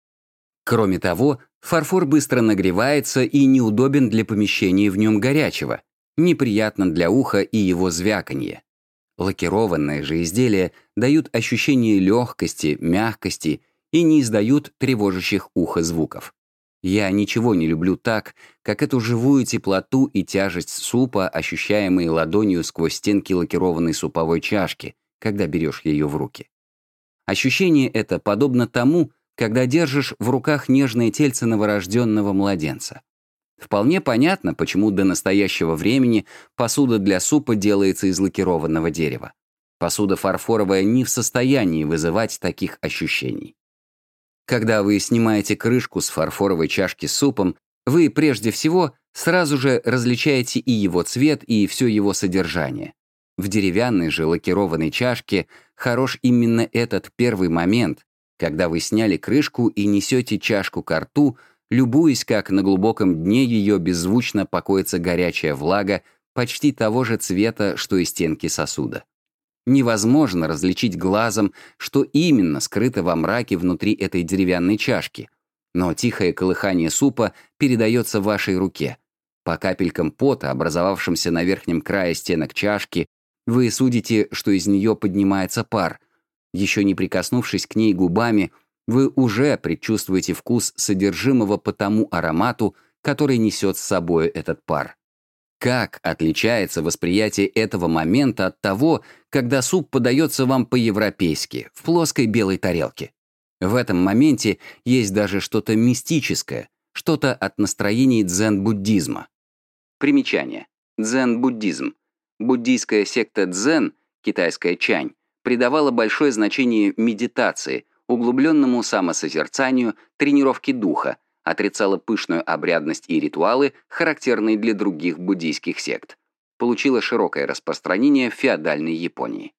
Кроме того, фарфор быстро нагревается и неудобен для помещения в нем горячего, неприятно для уха и его звяканье. Лакированные же изделия дают ощущение легкости, мягкости и не издают тревожащих ухо звуков. Я ничего не люблю так, как эту живую теплоту и тяжесть супа, ощущаемые ладонью сквозь стенки лакированной суповой чашки, когда берешь ее в руки. Ощущение это подобно тому, когда держишь в руках нежное тельце новорожденного младенца. Вполне понятно, почему до настоящего времени посуда для супа делается из лакированного дерева. Посуда фарфоровая не в состоянии вызывать таких ощущений. Когда вы снимаете крышку с фарфоровой чашки с супом, вы прежде всего сразу же различаете и его цвет, и все его содержание. В деревянной же лакированной чашке хорош именно этот первый момент, когда вы сняли крышку и несете чашку ко рту, любуясь, как на глубоком дне ее беззвучно покоится горячая влага почти того же цвета, что и стенки сосуда. Невозможно различить глазом, что именно скрыто во мраке внутри этой деревянной чашки, но тихое колыхание супа передается вашей руке. По капелькам пота, образовавшимся на верхнем крае стенок чашки, вы судите, что из нее поднимается пар. Еще не прикоснувшись к ней губами, вы уже предчувствуете вкус содержимого по тому аромату, который несет с собой этот пар. Как отличается восприятие этого момента от того, когда суп подается вам по-европейски, в плоской белой тарелке? В этом моменте есть даже что-то мистическое, что-то от настроений дзен-буддизма. Примечание. Дзен-буддизм. Буддийская секта дзен, китайская чань, придавала большое значение медитации, углубленному самосозерцанию, тренировке духа, отрицала пышную обрядность и ритуалы, характерные для других буддийских сект. Получила широкое распространение в феодальной Японии.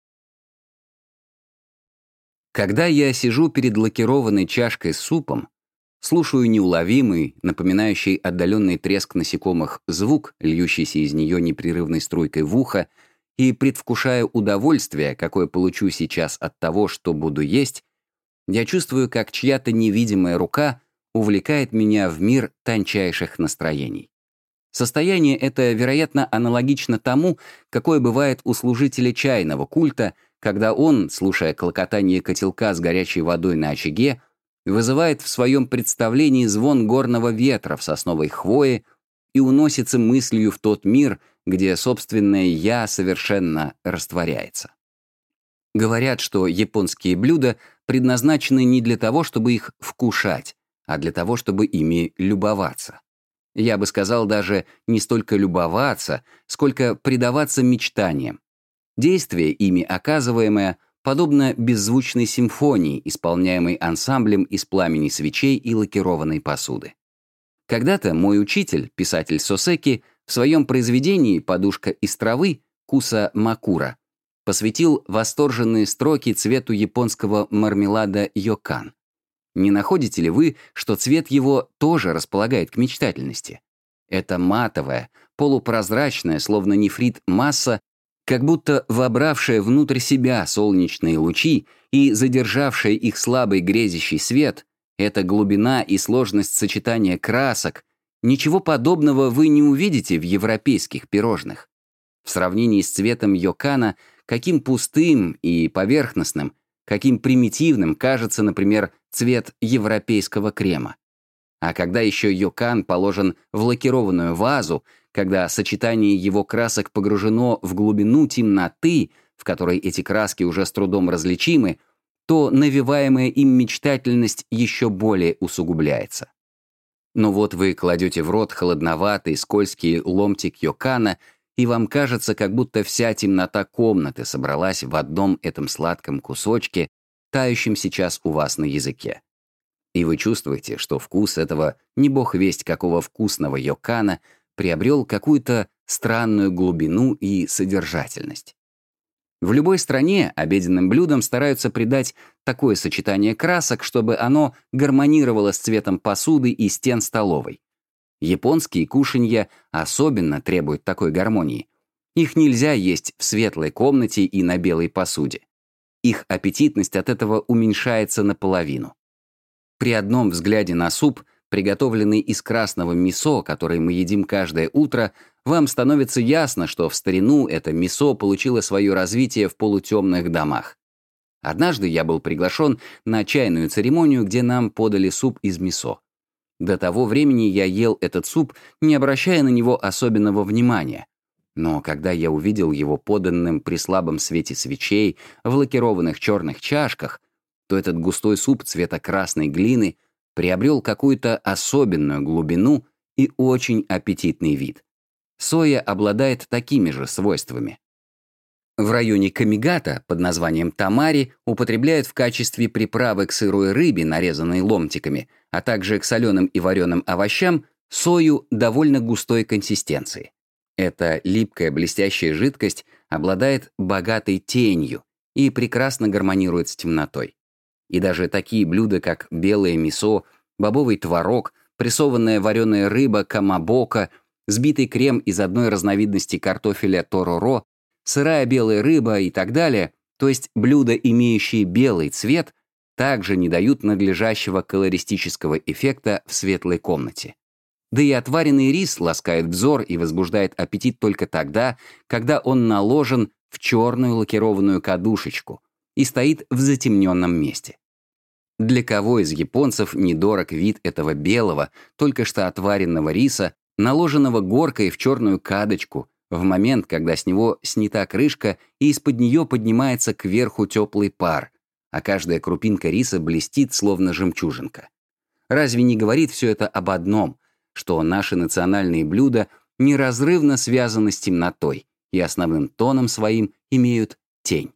Когда я сижу перед лакированной чашкой с супом, слушаю неуловимый, напоминающий отдаленный треск насекомых звук, льющийся из нее непрерывной струйкой в ухо, и предвкушаю удовольствие, какое получу сейчас от того, что буду есть, я чувствую, как чья-то невидимая рука увлекает меня в мир тончайших настроений. Состояние это, вероятно, аналогично тому, какое бывает у служителя чайного культа, когда он, слушая клокотание котелка с горячей водой на очаге, вызывает в своем представлении звон горного ветра в сосновой хвое и уносится мыслью в тот мир, где собственное «я» совершенно растворяется. Говорят, что японские блюда предназначены не для того, чтобы их вкушать, а для того, чтобы ими любоваться. Я бы сказал даже не столько любоваться, сколько предаваться мечтаниям. Действие, ими оказываемое, подобно беззвучной симфонии, исполняемой ансамблем из пламени свечей и лакированной посуды. Когда-то мой учитель, писатель Сосеки, в своем произведении «Подушка из травы» Куса Макура посвятил восторженные строки цвету японского мармелада йокан. Не находите ли вы, что цвет его тоже располагает к мечтательности? Это матовая, полупрозрачная, словно нефрит, масса, как будто вобравшая внутрь себя солнечные лучи и задержавшая их слабый грезящий свет, эта глубина и сложность сочетания красок, ничего подобного вы не увидите в европейских пирожных. В сравнении с цветом йокана, каким пустым и поверхностным, каким примитивным кажется, например, цвет европейского крема. А когда еще йокан положен в лакированную вазу, когда сочетание его красок погружено в глубину темноты, в которой эти краски уже с трудом различимы, то навеваемая им мечтательность еще более усугубляется. Но вот вы кладете в рот холодноватый, скользкий ломтик йокана, и вам кажется, как будто вся темнота комнаты собралась в одном этом сладком кусочке, тающем сейчас у вас на языке. И вы чувствуете, что вкус этого не бог весть какого вкусного йокана приобрел какую-то странную глубину и содержательность. В любой стране обеденным блюдам стараются придать такое сочетание красок, чтобы оно гармонировало с цветом посуды и стен столовой. Японские кушанья особенно требуют такой гармонии. Их нельзя есть в светлой комнате и на белой посуде. Их аппетитность от этого уменьшается наполовину. При одном взгляде на суп, приготовленный из красного мисо, который мы едим каждое утро, вам становится ясно, что в старину это мисо получило свое развитие в полутемных домах. Однажды я был приглашен на чайную церемонию, где нам подали суп из мисо. До того времени я ел этот суп, не обращая на него особенного внимания. Но когда я увидел его поданным при слабом свете свечей в лакированных черных чашках, то этот густой суп цвета красной глины приобрел какую-то особенную глубину и очень аппетитный вид. Соя обладает такими же свойствами. В районе Камигата под названием тамари употребляют в качестве приправы к сырой рыбе, нарезанной ломтиками, а также к соленым и вареным овощам, сою довольно густой консистенции. Эта липкая блестящая жидкость обладает богатой тенью и прекрасно гармонирует с темнотой. И даже такие блюда, как белое мисо, бобовый творог, прессованная вареная рыба камабока, сбитый крем из одной разновидности картофеля тороро, сырая белая рыба и так далее, то есть блюда, имеющие белый цвет, также не дают надлежащего колористического эффекта в светлой комнате. Да и отваренный рис ласкает взор и возбуждает аппетит только тогда, когда он наложен в черную лакированную кадушечку и стоит в затемненном месте. Для кого из японцев недорог вид этого белого, только что отваренного риса, наложенного горкой в черную кадочку, в момент, когда с него снята крышка и из-под нее поднимается кверху теплый пар, а каждая крупинка риса блестит, словно жемчужинка. Разве не говорит все это об одном, что наши национальные блюда неразрывно связаны с темнотой и основным тоном своим имеют тень?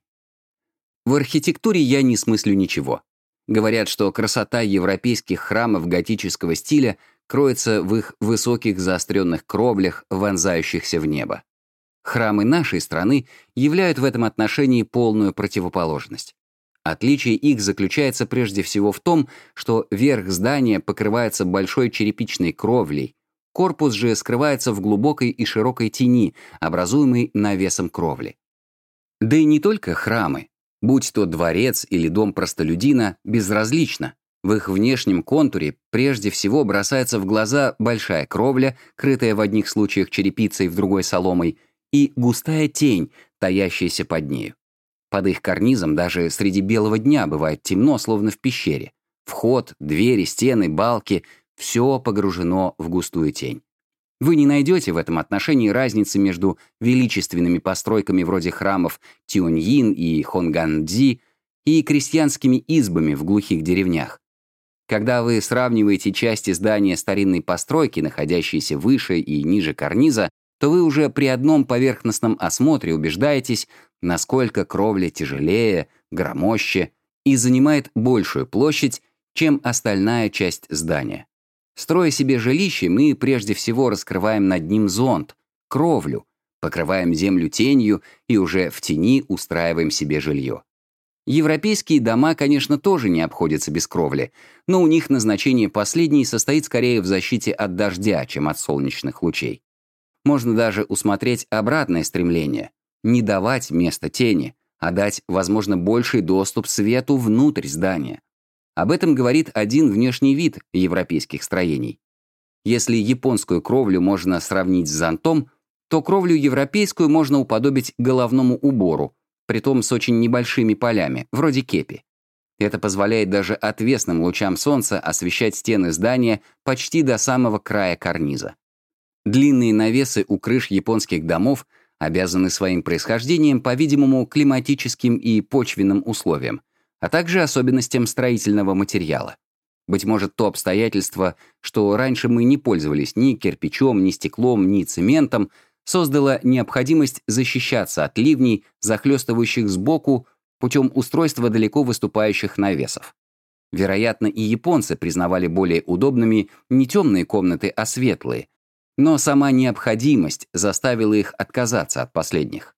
В архитектуре я не смыслю ничего. Говорят, что красота европейских храмов готического стиля кроется в их высоких заостренных кровлях, вонзающихся в небо. Храмы нашей страны являют в этом отношении полную противоположность. Отличие их заключается прежде всего в том, что верх здания покрывается большой черепичной кровлей, корпус же скрывается в глубокой и широкой тени, образуемой навесом кровли. Да и не только храмы, будь то дворец или дом простолюдина, безразлично. В их внешнем контуре прежде всего бросается в глаза большая кровля, крытая в одних случаях черепицей, в другой соломой, и густая тень, таящаяся под нею. Под их карнизом даже среди белого дня бывает темно, словно в пещере. Вход, двери, стены, балки — все погружено в густую тень. Вы не найдете в этом отношении разницы между величественными постройками вроде храмов Тюньин и Хонгандзи и крестьянскими избами в глухих деревнях. Когда вы сравниваете части здания старинной постройки, находящиеся выше и ниже карниза, то вы уже при одном поверхностном осмотре убеждаетесь, насколько кровля тяжелее, громоще и занимает большую площадь, чем остальная часть здания. Строя себе жилище, мы прежде всего раскрываем над ним зонт, кровлю, покрываем землю тенью и уже в тени устраиваем себе жилье. Европейские дома, конечно, тоже не обходятся без кровли, но у них назначение последней состоит скорее в защите от дождя, чем от солнечных лучей. Можно даже усмотреть обратное стремление — не давать место тени, а дать, возможно, больший доступ свету внутрь здания. Об этом говорит один внешний вид европейских строений. Если японскую кровлю можно сравнить с зонтом, то кровлю европейскую можно уподобить головному убору, притом с очень небольшими полями, вроде кепи. Это позволяет даже отвесным лучам солнца освещать стены здания почти до самого края карниза. Длинные навесы у крыш японских домов обязаны своим происхождением, по-видимому, климатическим и почвенным условиям, а также особенностям строительного материала. Быть может, то обстоятельство, что раньше мы не пользовались ни кирпичом, ни стеклом, ни цементом, создало необходимость защищаться от ливней, захлестывающих сбоку, путем устройства далеко выступающих навесов. Вероятно, и японцы признавали более удобными не темные комнаты, а светлые, но сама необходимость заставила их отказаться от последних.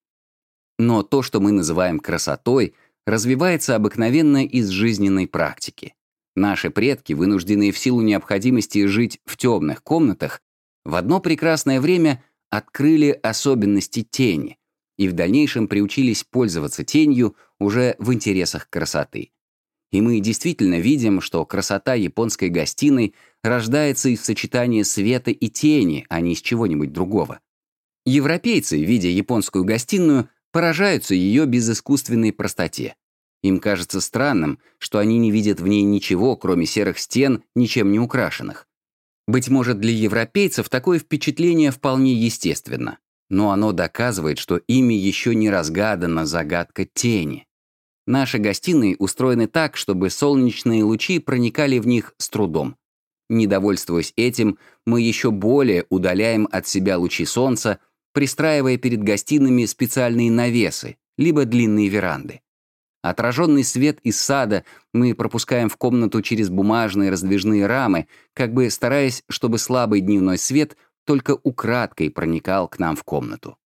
Но то, что мы называем красотой, развивается обыкновенно из жизненной практики. Наши предки, вынужденные в силу необходимости жить в темных комнатах, в одно прекрасное время открыли особенности тени и в дальнейшем приучились пользоваться тенью уже в интересах красоты. И мы действительно видим, что красота японской гостиной рождается из сочетания света и тени, а не из чего-нибудь другого. Европейцы, видя японскую гостиную, поражаются ее безыскусственной простоте. Им кажется странным, что они не видят в ней ничего, кроме серых стен, ничем не украшенных. Быть может, для европейцев такое впечатление вполне естественно, но оно доказывает, что ими еще не разгадана загадка тени. Наши гостиные устроены так, чтобы солнечные лучи проникали в них с трудом. Недовольствуясь этим, мы еще более удаляем от себя лучи солнца, пристраивая перед гостиными специальные навесы, либо длинные веранды. Отраженный свет из сада мы пропускаем в комнату через бумажные раздвижные рамы, как бы стараясь, чтобы слабый дневной свет только украдкой проникал к нам в комнату.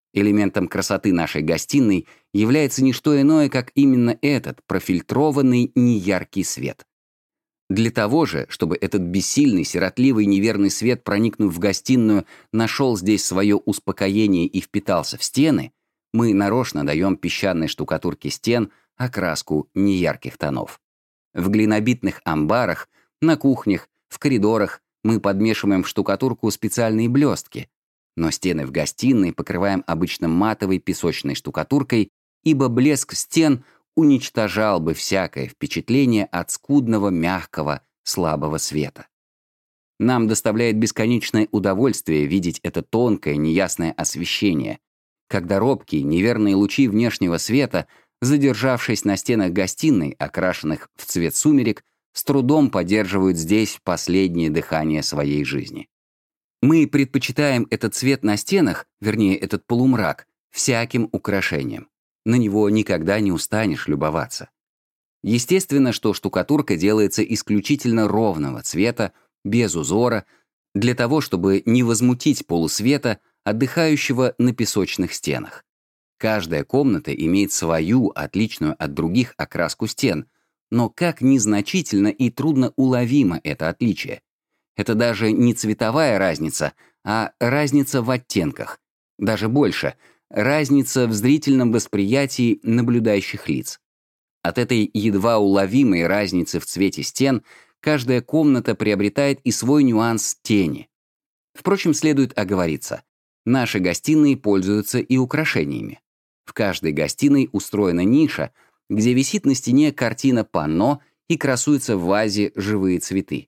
Элементом красоты нашей гостиной является не что иное, как именно этот профильтрованный неяркий свет. Для того же, чтобы этот бессильный, сиротливый, неверный свет, проникнув в гостиную, нашел здесь свое успокоение и впитался в стены, мы нарочно даем песчаной штукатурке стен окраску неярких тонов. В глинобитных амбарах, на кухнях, в коридорах мы подмешиваем в штукатурку специальные блестки, но стены в гостиной покрываем обычно матовой песочной штукатуркой, ибо блеск стен уничтожал бы всякое впечатление от скудного, мягкого, слабого света. Нам доставляет бесконечное удовольствие видеть это тонкое, неясное освещение, когда робкие, неверные лучи внешнего света, задержавшись на стенах гостиной, окрашенных в цвет сумерек, с трудом поддерживают здесь последнее дыхание своей жизни. Мы предпочитаем этот цвет на стенах, вернее, этот полумрак, всяким украшением. На него никогда не устанешь любоваться. Естественно, что штукатурка делается исключительно ровного цвета, без узора, для того, чтобы не возмутить полусвета, отдыхающего на песочных стенах. Каждая комната имеет свою, отличную от других, окраску стен, но как незначительно и трудно уловимо это отличие. Это даже не цветовая разница, а разница в оттенках. Даже больше — разница в зрительном восприятии наблюдающих лиц. От этой едва уловимой разницы в цвете стен каждая комната приобретает и свой нюанс тени. Впрочем, следует оговориться. Наши гостиные пользуются и украшениями. В каждой гостиной устроена ниша, где висит на стене картина-панно и красуются в вазе живые цветы.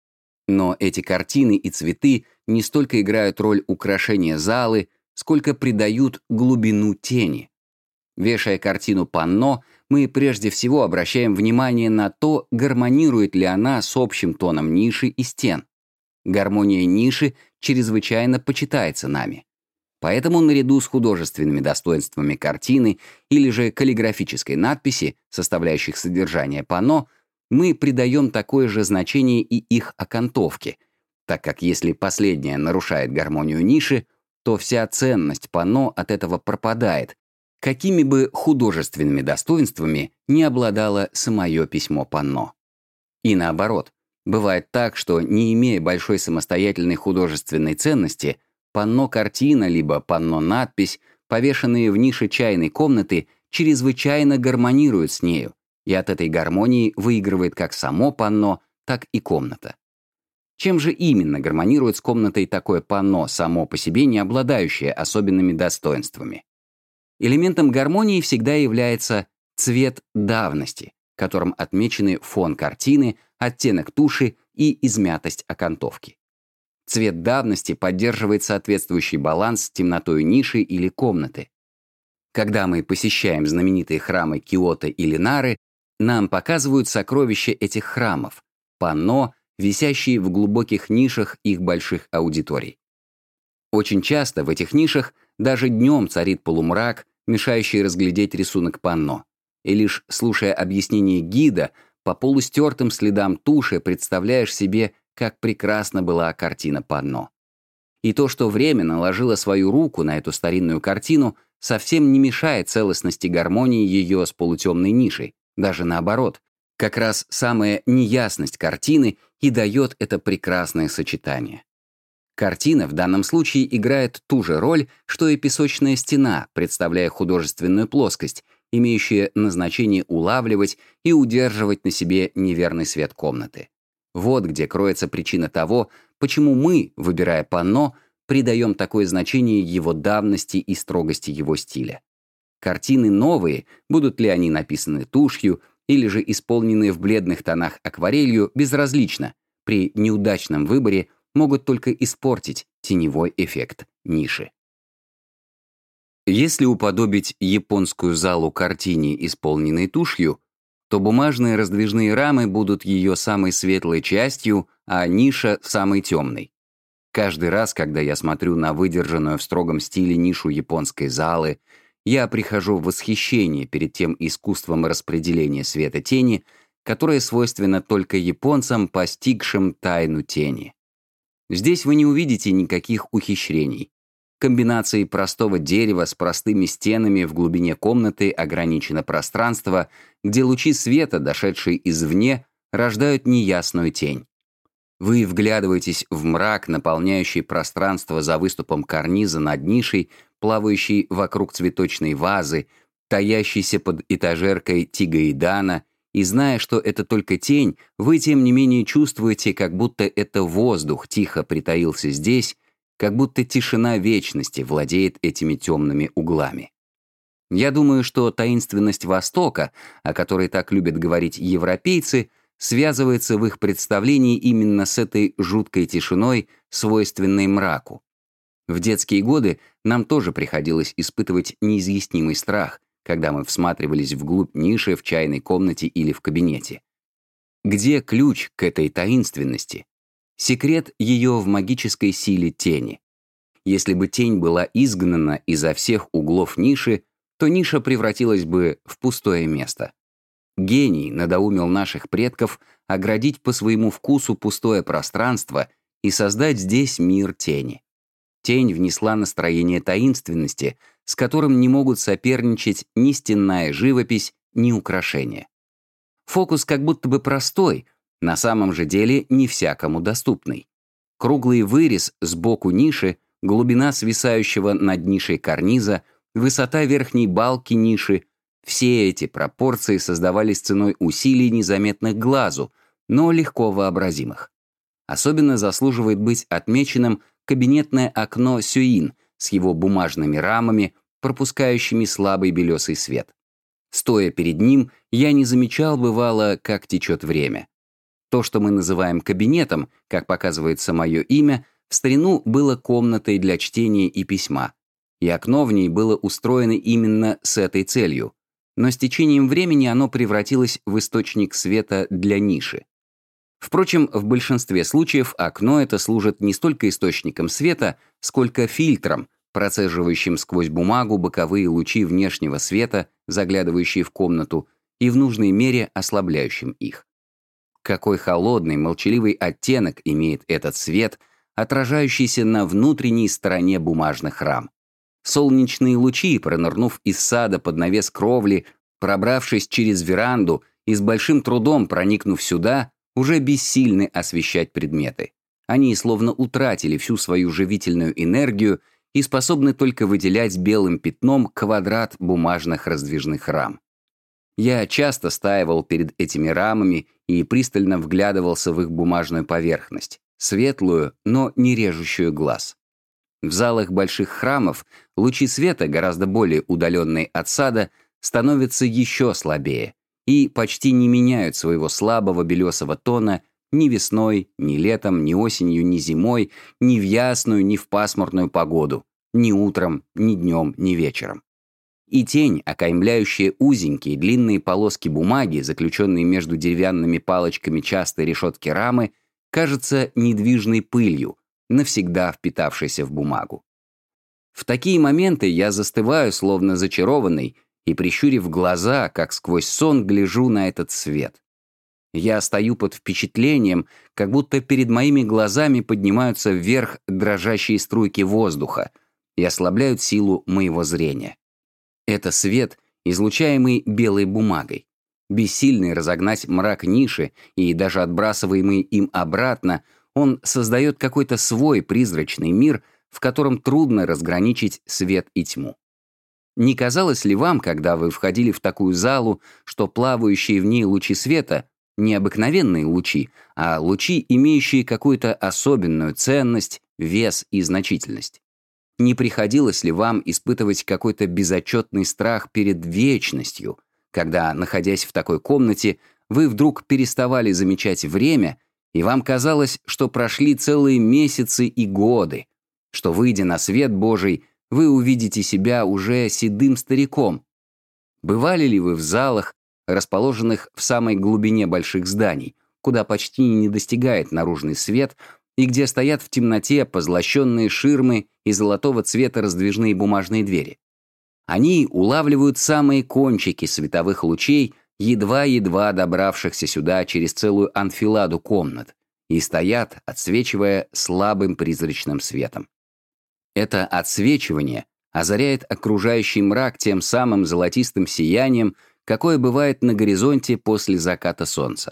Но эти картины и цветы не столько играют роль украшения залы, сколько придают глубину тени. Вешая картину панно, мы прежде всего обращаем внимание на то, гармонирует ли она с общим тоном ниши и стен. Гармония ниши чрезвычайно почитается нами. Поэтому наряду с художественными достоинствами картины или же каллиграфической надписи, составляющих содержание панно, мы придаем такое же значение и их окантовке, так как если последняя нарушает гармонию ниши, то вся ценность панно от этого пропадает, какими бы художественными достоинствами не обладало самое письмо панно. И наоборот, бывает так, что, не имея большой самостоятельной художественной ценности, панно-картина либо панно-надпись, повешенные в нише чайной комнаты, чрезвычайно гармонируют с нею, и от этой гармонии выигрывает как само панно, так и комната. Чем же именно гармонирует с комнатой такое панно, само по себе не обладающее особенными достоинствами? Элементом гармонии всегда является цвет давности, которым отмечены фон картины, оттенок туши и измятость окантовки. Цвет давности поддерживает соответствующий баланс с темнотой ниши или комнаты. Когда мы посещаем знаменитые храмы Киото или Нары, нам показывают сокровища этих храмов, панно, висящие в глубоких нишах их больших аудиторий. Очень часто в этих нишах даже днем царит полумрак, мешающий разглядеть рисунок панно, и лишь слушая объяснение гида, по полустертым следам туши представляешь себе, как прекрасна была картина панно. И то, что время наложило свою руку на эту старинную картину, совсем не мешает целостности гармонии ее с полутемной нишей, даже наоборот. Как раз самая неясность картины и дает это прекрасное сочетание. Картина в данном случае играет ту же роль, что и песочная стена, представляя художественную плоскость, имеющую назначение улавливать и удерживать на себе неверный свет комнаты. Вот где кроется причина того, почему мы, выбирая панно, придаем такое значение его давности и строгости его стиля. Картины новые, будут ли они написаны тушью или же исполненные в бледных тонах акварелью, безразлично, при неудачном выборе могут только испортить теневой эффект ниши. Если уподобить японскую залу картине, исполненной тушью, то бумажные раздвижные рамы будут ее самой светлой частью, а ниша — самой темной. Каждый раз, когда я смотрю на выдержанную в строгом стиле нишу японской залы, я прихожу в восхищение перед тем искусством распределения света-тени, которое свойственно только японцам, постигшим тайну тени. Здесь вы не увидите никаких ухищрений. комбинацией простого дерева с простыми стенами в глубине комнаты ограничено пространство, где лучи света, дошедшие извне, рождают неясную тень. Вы вглядываетесь в мрак, наполняющий пространство за выступом карниза над нишей, плавающей вокруг цветочной вазы, таящейся под этажеркой тигаидана, и зная, что это только тень, вы тем не менее чувствуете, как будто это воздух тихо притаился здесь, как будто тишина вечности владеет этими темными углами. Я думаю, что таинственность Востока, о которой так любят говорить европейцы, связывается в их представлении именно с этой жуткой тишиной, свойственной мраку. В детские годы нам тоже приходилось испытывать неизъяснимый страх, когда мы всматривались вглубь ниши в чайной комнате или в кабинете. Где ключ к этой таинственности? Секрет ее в магической силе тени. Если бы тень была изгнана изо всех углов ниши, то ниша превратилась бы в пустое место. Гений надоумил наших предков оградить по своему вкусу пустое пространство и создать здесь мир тени. Тень внесла настроение таинственности, с которым не могут соперничать ни стенная живопись, ни украшения. Фокус как будто бы простой, на самом же деле не всякому доступный. Круглый вырез сбоку ниши, глубина свисающего над нишей карниза, высота верхней балки ниши — все эти пропорции создавались ценой усилий, незаметных глазу, но легко вообразимых. Особенно заслуживает быть отмеченным кабинетное окно Сюин с его бумажными рамами, пропускающими слабый белесый свет. Стоя перед ним, я не замечал, бывало, как течет время. То, что мы называем кабинетом, как показывает самое имя, в старину было комнатой для чтения и письма, и окно в ней было устроено именно с этой целью. Но с течением времени оно превратилось в источник света для ниши. Впрочем, в большинстве случаев окно это служит не столько источником света, сколько фильтром, процеживающим сквозь бумагу боковые лучи внешнего света, заглядывающие в комнату, и в нужной мере ослабляющим их. Какой холодный, молчаливый оттенок имеет этот свет, отражающийся на внутренней стороне бумажных рам. Солнечные лучи, пронырнув из сада под навес кровли, пробравшись через веранду и с большим трудом проникнув сюда, уже бессильны освещать предметы. Они словно утратили всю свою живительную энергию и способны только выделять белым пятном квадрат бумажных раздвижных рам. Я часто стаивал перед этими рамами и пристально вглядывался в их бумажную поверхность, светлую, но не режущую глаз. В залах больших храмов лучи света, гораздо более удаленные от сада, становятся еще слабее и почти не меняют своего слабого белесого тона ни весной, ни летом, ни осенью, ни зимой, ни в ясную, ни в пасмурную погоду, ни утром, ни днем, ни вечером. И тень, окаймляющая узенькие длинные полоски бумаги, заключенные между деревянными палочками частой решетки рамы, кажется недвижной пылью, навсегда впитавшейся в бумагу. В такие моменты я застываю, словно зачарованный, и, прищурив глаза, как сквозь сон, гляжу на этот свет. Я стою под впечатлением, как будто перед моими глазами поднимаются вверх дрожащие струйки воздуха и ослабляют силу моего зрения. Это свет, излучаемый белой бумагой. Бессильный разогнать мрак ниши и даже отбрасываемый им обратно, он создает какой-то свой призрачный мир, в котором трудно разграничить свет и тьму. Не казалось ли вам, когда вы входили в такую залу, что плавающие в ней лучи света — не обыкновенные лучи, а лучи, имеющие какую-то особенную ценность, вес и значительность? Не приходилось ли вам испытывать какой-то безотчетный страх перед вечностью, когда, находясь в такой комнате, вы вдруг переставали замечать время, и вам казалось, что прошли целые месяцы и годы, что, выйдя на свет Божий, вы увидите себя уже седым стариком? Бывали ли вы в залах, расположенных в самой глубине больших зданий, куда почти не достигает наружный свет, и где стоят в темноте позлощенные ширмы и золотого цвета раздвижные бумажные двери? Они улавливают самые кончики световых лучей, едва-едва добравшихся сюда через целую анфиладу комнат, и стоят, отсвечивая слабым призрачным светом. Это отсвечивание озаряет окружающий мрак тем самым золотистым сиянием, какое бывает на горизонте после заката солнца.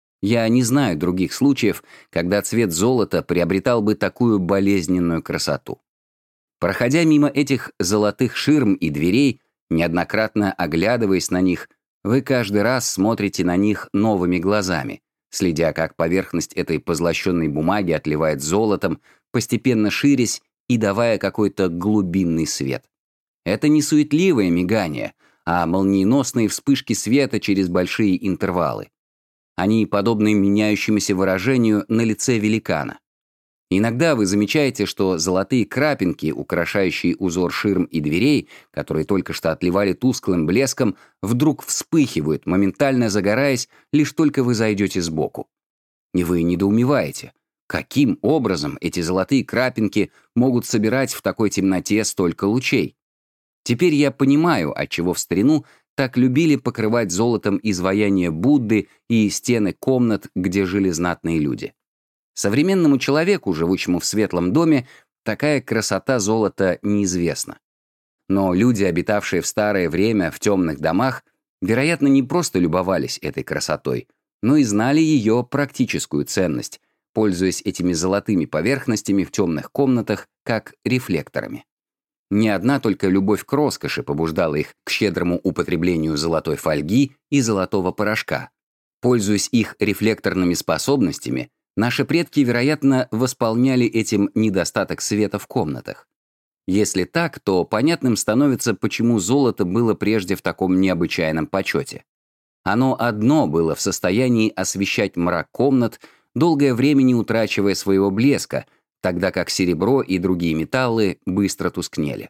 Я не знаю других случаев, когда цвет золота приобретал бы такую болезненную красоту. Проходя мимо этих золотых ширм и дверей, неоднократно оглядываясь на них, вы каждый раз смотрите на них новыми глазами, следя, как поверхность этой позлощенной бумаги отливает золотом, постепенно ширясь и давая какой-то глубинный свет. Это не суетливое мигание, а молниеносные вспышки света через большие интервалы. Они подобны меняющемуся выражению на лице великана. Иногда вы замечаете, что золотые крапинки, украшающие узор ширм и дверей, которые только что отливали тусклым блеском, вдруг вспыхивают, моментально загораясь, лишь только вы зайдете сбоку. И вы недоумеваете, каким образом эти золотые крапинки могут собирать в такой темноте столько лучей. Теперь я понимаю, отчего в старину так любили покрывать золотом изваяния Будды и стены комнат, где жили знатные люди. Современному человеку, живущему в светлом доме, такая красота золота неизвестна. Но люди, обитавшие в старое время в темных домах, вероятно, не просто любовались этой красотой, но и знали ее практическую ценность, пользуясь этими золотыми поверхностями в темных комнатах как рефлекторами. Не одна только любовь к роскоши побуждала их к щедрому употреблению золотой фольги и золотого порошка. Пользуясь их рефлекторными способностями, наши предки, вероятно, восполняли этим недостаток света в комнатах. Если так, то понятным становится, почему золото было прежде в таком необычайном почете. Оно одно было в состоянии освещать мрак комнат, долгое время не утрачивая своего блеска, тогда как серебро и другие металлы быстро тускнели.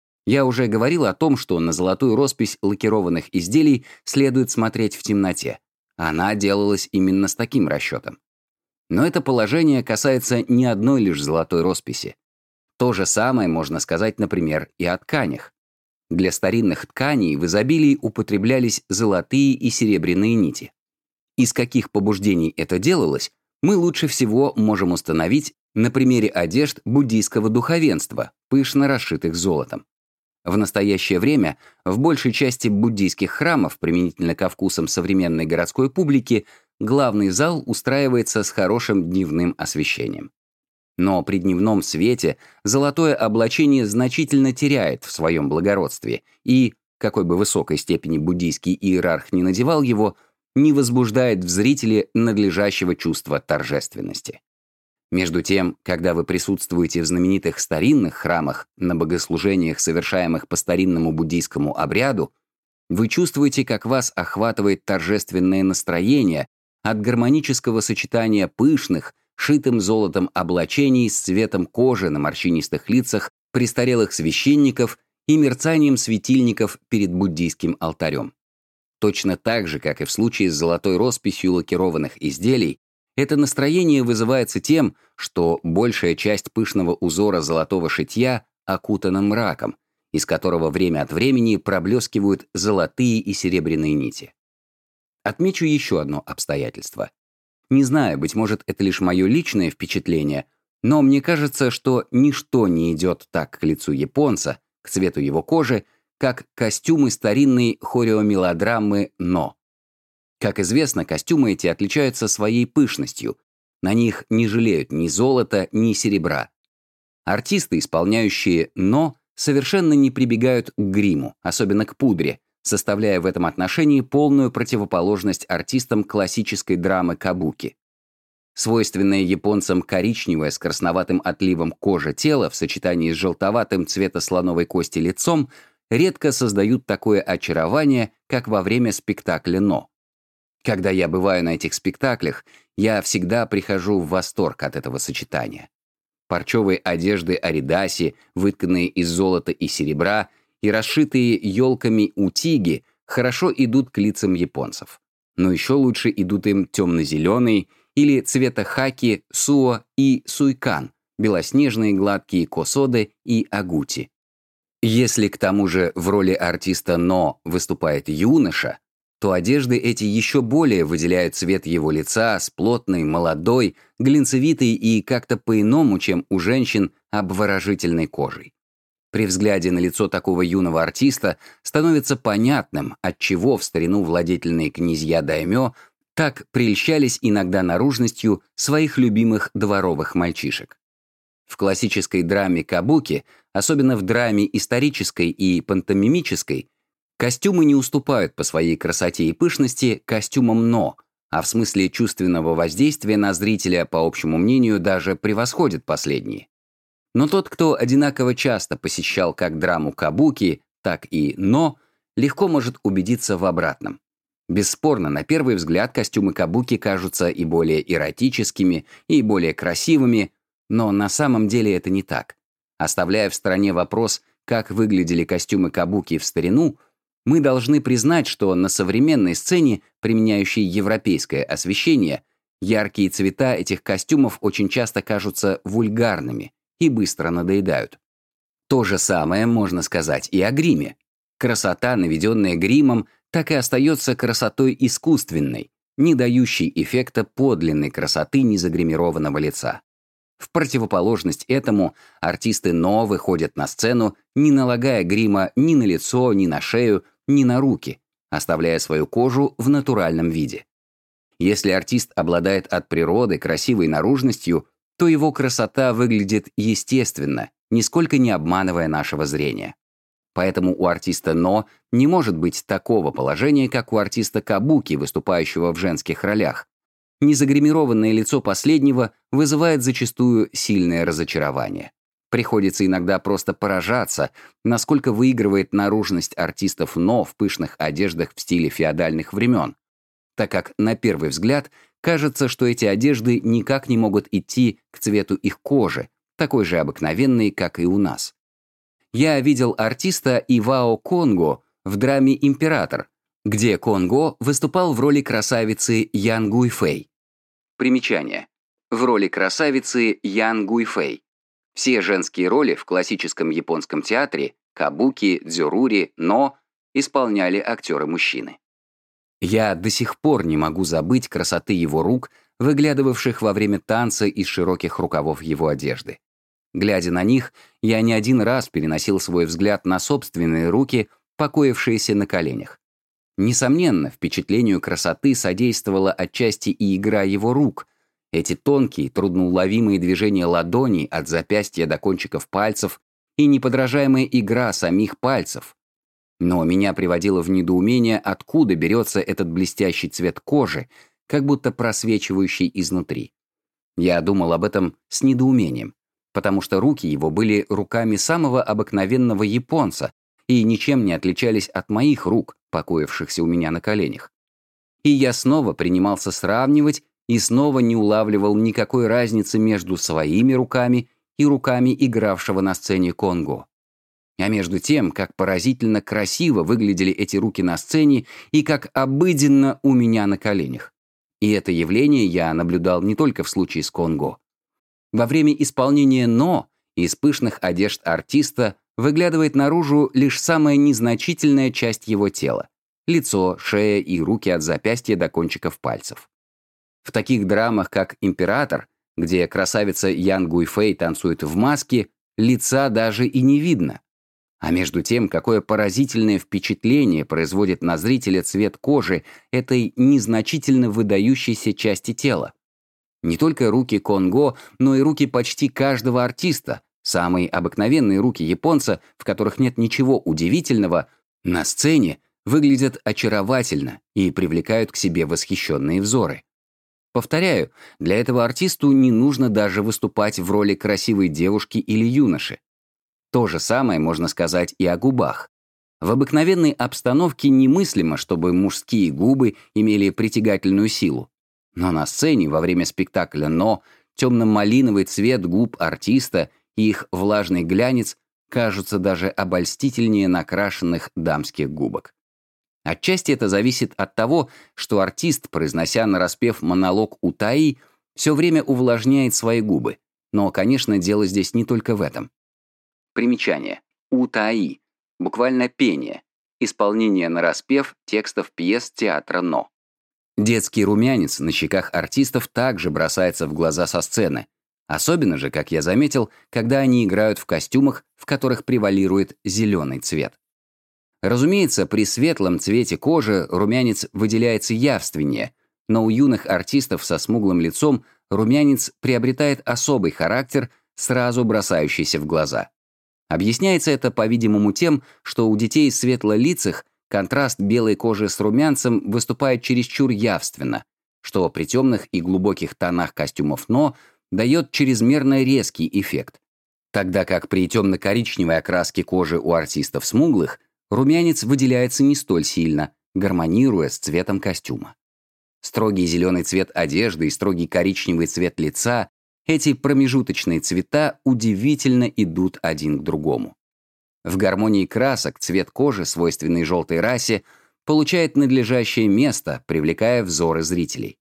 Я уже говорил о том, что на золотую роспись лакированных изделий следует смотреть в темноте. Она делалась именно с таким расчетом. Но это положение касается не одной лишь золотой росписи. То же самое можно сказать, например, и о тканях. Для старинных тканей в изобилии употреблялись золотые и серебряные нити. Из каких побуждений это делалось, мы лучше всего можем установить на примере одежд буддийского духовенства, пышно расшитых золотом. В настоящее время в большей части буддийских храмов, применительно ко вкусам современной городской публики, главный зал устраивается с хорошим дневным освещением. Но при дневном свете золотое облачение значительно теряет в своем благородстве и, какой бы высокой степени буддийский иерарх не надевал его, не возбуждает в зрителе надлежащего чувства торжественности. Между тем, когда вы присутствуете в знаменитых старинных храмах на богослужениях, совершаемых по старинному буддийскому обряду, вы чувствуете, как вас охватывает торжественное настроение от гармонического сочетания пышных, шитым золотом облачений с цветом кожи на морщинистых лицах престарелых священников и мерцанием светильников перед буддийским алтарем. Точно так же, как и в случае с золотой росписью лакированных изделий, это настроение вызывается тем, что большая часть пышного узора золотого шитья окутана мраком, из которого время от времени проблескивают золотые и серебряные нити. Отмечу еще одно обстоятельство. Не знаю, быть может, это лишь мое личное впечатление, но мне кажется, что ничто не идет так к лицу японца, к цвету его кожи, как костюмы старинной хореомелодрамы «Но». Как известно, костюмы эти отличаются своей пышностью. На них не жалеют ни золота, ни серебра. Артисты, исполняющие «но», совершенно не прибегают к гриму, особенно к пудре, составляя в этом отношении полную противоположность артистам классической драмы кабуки. Свойственное японцам коричневое с красноватым отливом кожа тела в сочетании с желтоватым цвета слоновой кости лицом редко создают такое очарование, как во время спектакля «Но». Когда я бываю на этих спектаклях, я всегда прихожу в восторг от этого сочетания. Парчевые одежды аридаси, вытканные из золота и серебра, и расшитые елками утиги хорошо идут к лицам японцев. Но еще лучше идут им темно-зеленые или цвета хаки суо и суйкан, белоснежные гладкие косоды и агути. Если к тому же в роли артиста «но» выступает юноша, то одежды эти еще более выделяют цвет его лица с плотной, молодой, глинцевитой и как-то по-иному, чем у женщин, обворожительной кожей. При взгляде на лицо такого юного артиста становится понятным, отчего в старину владетельные князья даймё так прельщались иногда наружностью своих любимых дворовых мальчишек. В классической драме кабуки, особенно в драме исторической и пантомимической, костюмы не уступают по своей красоте и пышности костюмам но, а в смысле чувственного воздействия на зрителя, по общему мнению, даже превосходят последние. Но тот, кто одинаково часто посещал как драму кабуки, так и но, легко может убедиться в обратном. Бесспорно, на первый взгляд костюмы кабуки кажутся и более эротическими, и более красивыми, но на самом деле это не так. Оставляя в стороне вопрос, как выглядели костюмы кабуки в старину, мы должны признать, что на современной сцене, применяющей европейское освещение, яркие цвета этих костюмов очень часто кажутся вульгарными и быстро надоедают. То же самое можно сказать и о гриме. Красота, наведенная гримом, так и остается красотой искусственной, не дающей эффекта подлинной красоты незагримированного лица. В противоположность этому артисты но выходят на сцену, не налагая грима ни на лицо, ни на шею, ни на руки, оставляя свою кожу в натуральном виде. Если артист обладает от природы красивой наружностью, то его красота выглядит естественно, нисколько не обманывая нашего зрения. Поэтому у артиста но не может быть такого положения, как у артиста кабуки, выступающего в женских ролях. Незагримированное лицо последнего вызывает зачастую сильное разочарование. Приходится иногда просто поражаться, насколько выигрывает наружность артистов но в пышных одеждах в стиле феодальных времен, так как на первый взгляд кажется, что эти одежды никак не могут идти к цвету их кожи, такой же обыкновенной, как и у нас. Я видел артиста Ивао Конго в драме «Император», где Конго выступал в роли красавицы Ян Гуйфэй. Примечание. В роли красавицы Ян Гуйфэй. Все женские роли в классическом японском театре кабуки, дзюрури, но исполняли актеры-мужчины. Я до сих пор не могу забыть красоты его рук, выглядывавших во время танца из широких рукавов его одежды. Глядя на них, я не один раз переносил свой взгляд на собственные руки, покоившиеся на коленях. Несомненно, впечатлению красоты содействовала отчасти и игра его рук. Эти тонкие, трудноуловимые движения ладоней от запястья до кончиков пальцев и неподражаемая игра самих пальцев. Но меня приводило в недоумение, откуда берется этот блестящий цвет кожи, как будто просвечивающий изнутри. Я думал об этом с недоумением, потому что руки его были руками самого обыкновенного японца и ничем не отличались от моих рук, покоившихся у меня на коленях. И я снова принимался сравнивать и снова не улавливал никакой разницы между своими руками и руками игравшего на сцене Конго. А между тем, как поразительно красиво выглядели эти руки на сцене и как обыденно у меня на коленях. И это явление я наблюдал не только в случае с Конго. Во время исполнения «но» из пышных одежд артиста выглядывает наружу лишь самая незначительная часть его тела — лицо, шея и руки от запястья до кончиков пальцев. В таких драмах, как «Император», где красавица Ян Гуйфэй танцует в маске, лица даже и не видно. А между тем, какое поразительное впечатление производит на зрителя цвет кожи этой незначительно выдающейся части тела. Не только руки Конго, но и руки почти каждого артиста, самые обыкновенные руки японца, в которых нет ничего удивительного, на сцене выглядят очаровательно и привлекают к себе восхищенные взоры. Повторяю, для этого артисту не нужно даже выступать в роли красивой девушки или юноши. То же самое можно сказать и о губах. В обыкновенной обстановке немыслимо, чтобы мужские губы имели притягательную силу. Но на сцене во время спектакля «Но» темно-малиновый цвет губ артиста и их влажный глянец кажутся даже обольстительнее накрашенных дамских губок. Отчасти это зависит от того, что артист, произнося нараспев монолог Утаи, все время увлажняет свои губы. Но, конечно, дело здесь не только в этом. Примечание. Утаи. Буквально пение. исполнение нараспев текстов пьес театра «Но». Детский румянец на щеках артистов также бросается в глаза со сцены, особенно же, как я заметил, когда они играют в костюмах, в которых превалирует зеленый цвет. Разумеется, при светлом цвете кожи румянец выделяется явственнее, но у юных артистов со смуглым лицом румянец приобретает особый характер, сразу бросающийся в глаза. Объясняется это, по-видимому, тем, что у детей светлолицых контраст белой кожи с румянцем выступает чересчур явственно, что при темных и глубоких тонах костюмов «Но» дает чрезмерно резкий эффект, тогда как при темно-коричневой окраске кожи у артистов смуглых румянец выделяется не столь сильно, гармонируя с цветом костюма. Строгий зеленый цвет одежды и строгий коричневый цвет лица — эти промежуточные цвета удивительно идут один к другому. В гармонии красок цвет кожи, свойственный желтой расе, получает надлежащее место, привлекая взоры зрителей.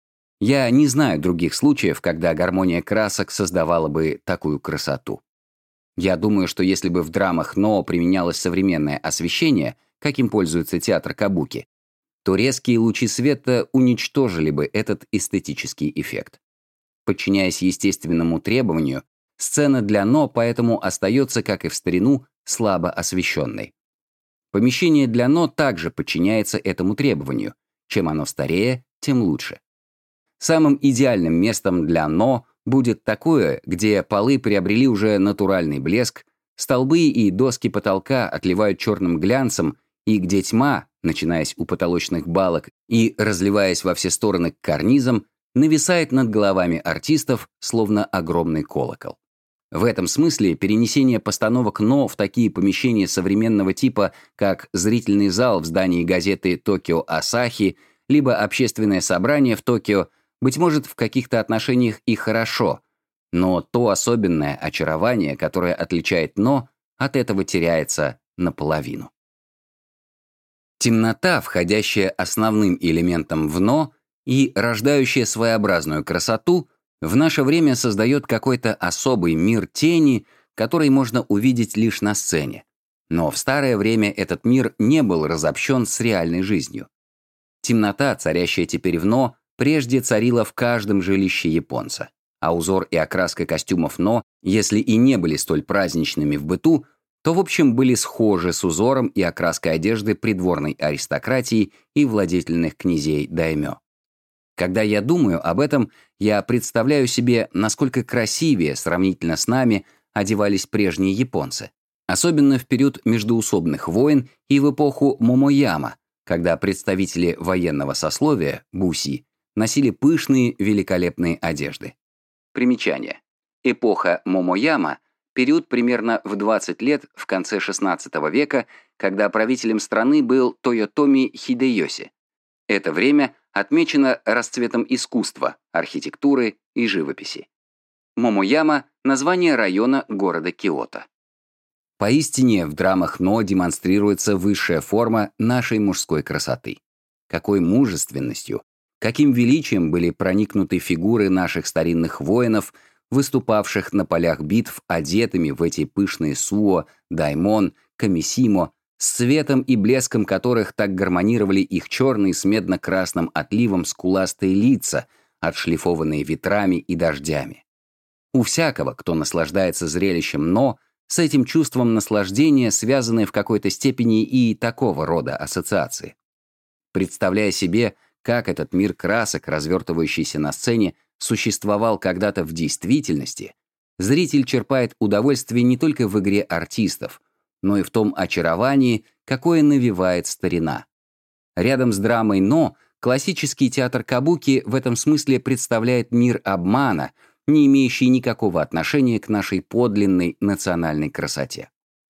Я не знаю других случаев, когда гармония красок создавала бы такую красоту. Я думаю, что если бы в драмах «Но» применялось современное освещение, каким пользуется театр кабуки, то резкие лучи света уничтожили бы этот эстетический эффект. Подчиняясь естественному требованию, сцена для «Но» поэтому остается, как и в старину, слабо освещенной. Помещение для «Но» также подчиняется этому требованию. Чем оно старее, тем лучше. Самым идеальным местом для «Но» будет такое, где полы приобрели уже натуральный блеск, столбы и доски потолка отливают черным глянцем, и где тьма, начинаясь у потолочных балок и разливаясь во все стороны к карнизам, нависает над головами артистов, словно огромный колокол. В этом смысле перенесение постановок «Но» в такие помещения современного типа, как зрительный зал в здании газеты «Токио Асахи», либо общественное собрание в Токио, быть может, в каких-то отношениях и хорошо, но то особенное очарование, которое отличает «Но», от этого теряется наполовину. Темнота, входящая основным элементом в «Но» и рождающая своеобразную красоту, в наше время создает какой-то особый мир тени, который можно увидеть лишь на сцене. Но в старое время этот мир не был разобщен с реальной жизнью. Темнота, царящая теперь в «Но», прежде царила в каждом жилище японца, а узор и окраска костюмов «Но», если и не были столь праздничными в быту, то в общем были схожи с узором и окраской одежды придворной аристократии и владетельных князей даймё. Когда я думаю об этом, я представляю себе, насколько красивее сравнительно с нами одевались прежние японцы, особенно в период междоусобных войн и в эпоху Момояма, когда представители военного сословия, буси, носили пышные, великолепные одежды. Примечание. Эпоха Момояма — период примерно в двадцать лет в конце шестнадцатого века, когда правителем страны был Тойотоми Хидэёси. Это время отмечено расцветом искусства, архитектуры и живописи. Момояма — название района города Киото. Поистине, в драмах «Но» демонстрируется высшая форма нашей мужской красоты. Какой мужественностью, каким величием были проникнуты фигуры наших старинных воинов, выступавших на полях битв, одетыми в эти пышные суо, даймон, камисимо, с цветом и блеском которых так гармонировали их черные с медно-красным отливом скуластые лица, отшлифованные ветрами и дождями. У всякого, кто наслаждается зрелищем «Но», с этим чувством наслаждения связаны в какой-то степени и такого рода ассоциации. Представляя себе, как этот мир красок, развертывающийся на сцене, существовал когда-то в действительности, зритель черпает удовольствие не только в игре артистов, но и в том очаровании, какое навевает старина. Рядом с драмой «Но» классический театр кабуки в этом смысле представляет мир обмана, не имеющий никакого отношения к нашей подлинной национальной красоте.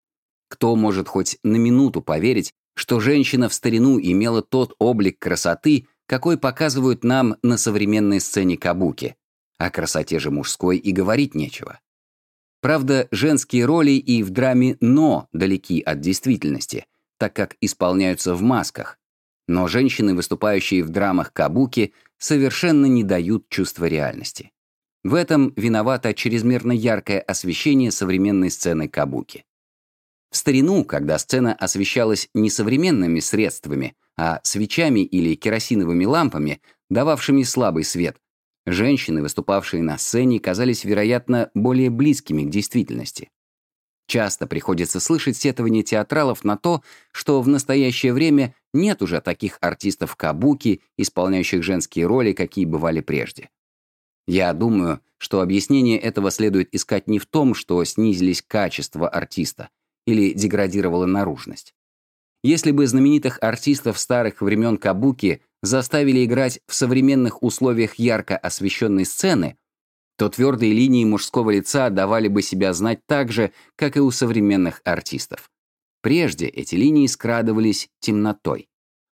Кто может хоть на минуту поверить, что женщина в старину имела тот облик красоты, какой показывают нам на современной сцене кабуки? О красоте же мужской и говорить нечего. Правда, женские роли и в драме «Но» далеки от действительности, так как исполняются в масках. Но женщины, выступающие в драмах кабуки, совершенно не дают чувства реальности. В этом виновато чрезмерно яркое освещение современной сцены кабуки. В старину, когда сцена освещалась не современными средствами, а свечами или керосиновыми лампами, дававшими слабый свет, женщины, выступавшие на сцене, казались, вероятно, более близкими к действительности. Часто приходится слышать сетования театралов на то, что в настоящее время нет уже таких артистов кабуки, исполняющих женские роли, какие бывали прежде. Я думаю, что объяснение этого следует искать не в том, что снизились качества артиста или деградировала наружность. Если бы знаменитых артистов старых времен кабуки заставили играть в современных условиях ярко освещенной сцены, то твердые линии мужского лица давали бы себя знать так же, как и у современных артистов. Прежде эти линии скрадывались темнотой.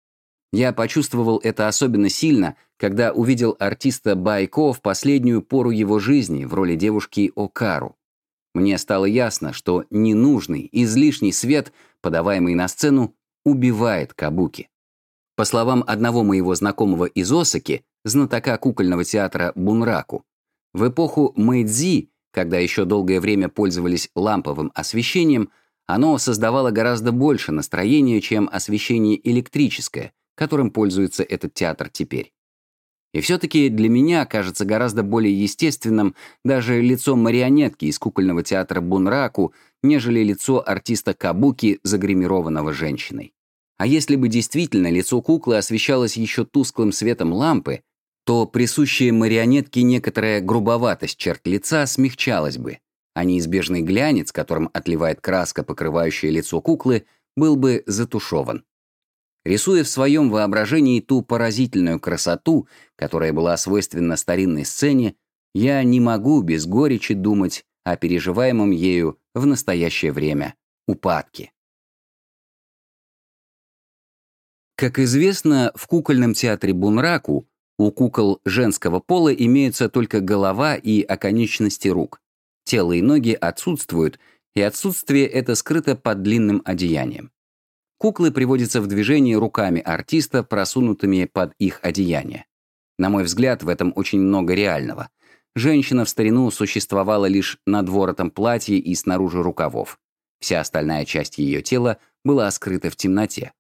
Я почувствовал это особенно сильно, когда увидел артиста Байко в последнюю пору его жизни в роли девушки Окару. Мне стало ясно, что ненужный, излишний свет, подаваемый на сцену, убивает кабуки. По словам одного моего знакомого из Осаки, знатока кукольного театра Бунраку, в эпоху Мэйдзи, когда еще долгое время пользовались ламповым освещением, оно создавало гораздо больше настроения, чем освещение электрическое, которым пользуется этот театр теперь. И все-таки для меня кажется гораздо более естественным даже лицо марионетки из кукольного театра Бунраку, нежели лицо артиста кабуки, загримированного женщиной. А если бы действительно лицо куклы освещалось еще тусклым светом лампы, то присущая марионетке некоторая грубоватость черт лица смягчалась бы, а неизбежный глянец, которым отливает краска, покрывающая лицо куклы, был бы затушеван. Рисуя в своем воображении ту поразительную красоту, которая была свойственна старинной сцене, я не могу без горечи думать о переживаемом ею в настоящее время упадке. Как известно, в кукольном театре Бунраку у кукол женского пола имеются только голова и оконечности рук. Тело и ноги отсутствуют, и отсутствие это скрыто под длинным одеянием. Куклы приводятся в движение руками артиста, просунутыми под их одеяние. На мой взгляд, в этом очень много реального. Женщина в старину существовала лишь над воротом платья и снаружи рукавов. Вся остальная часть ее тела была скрыта в темноте.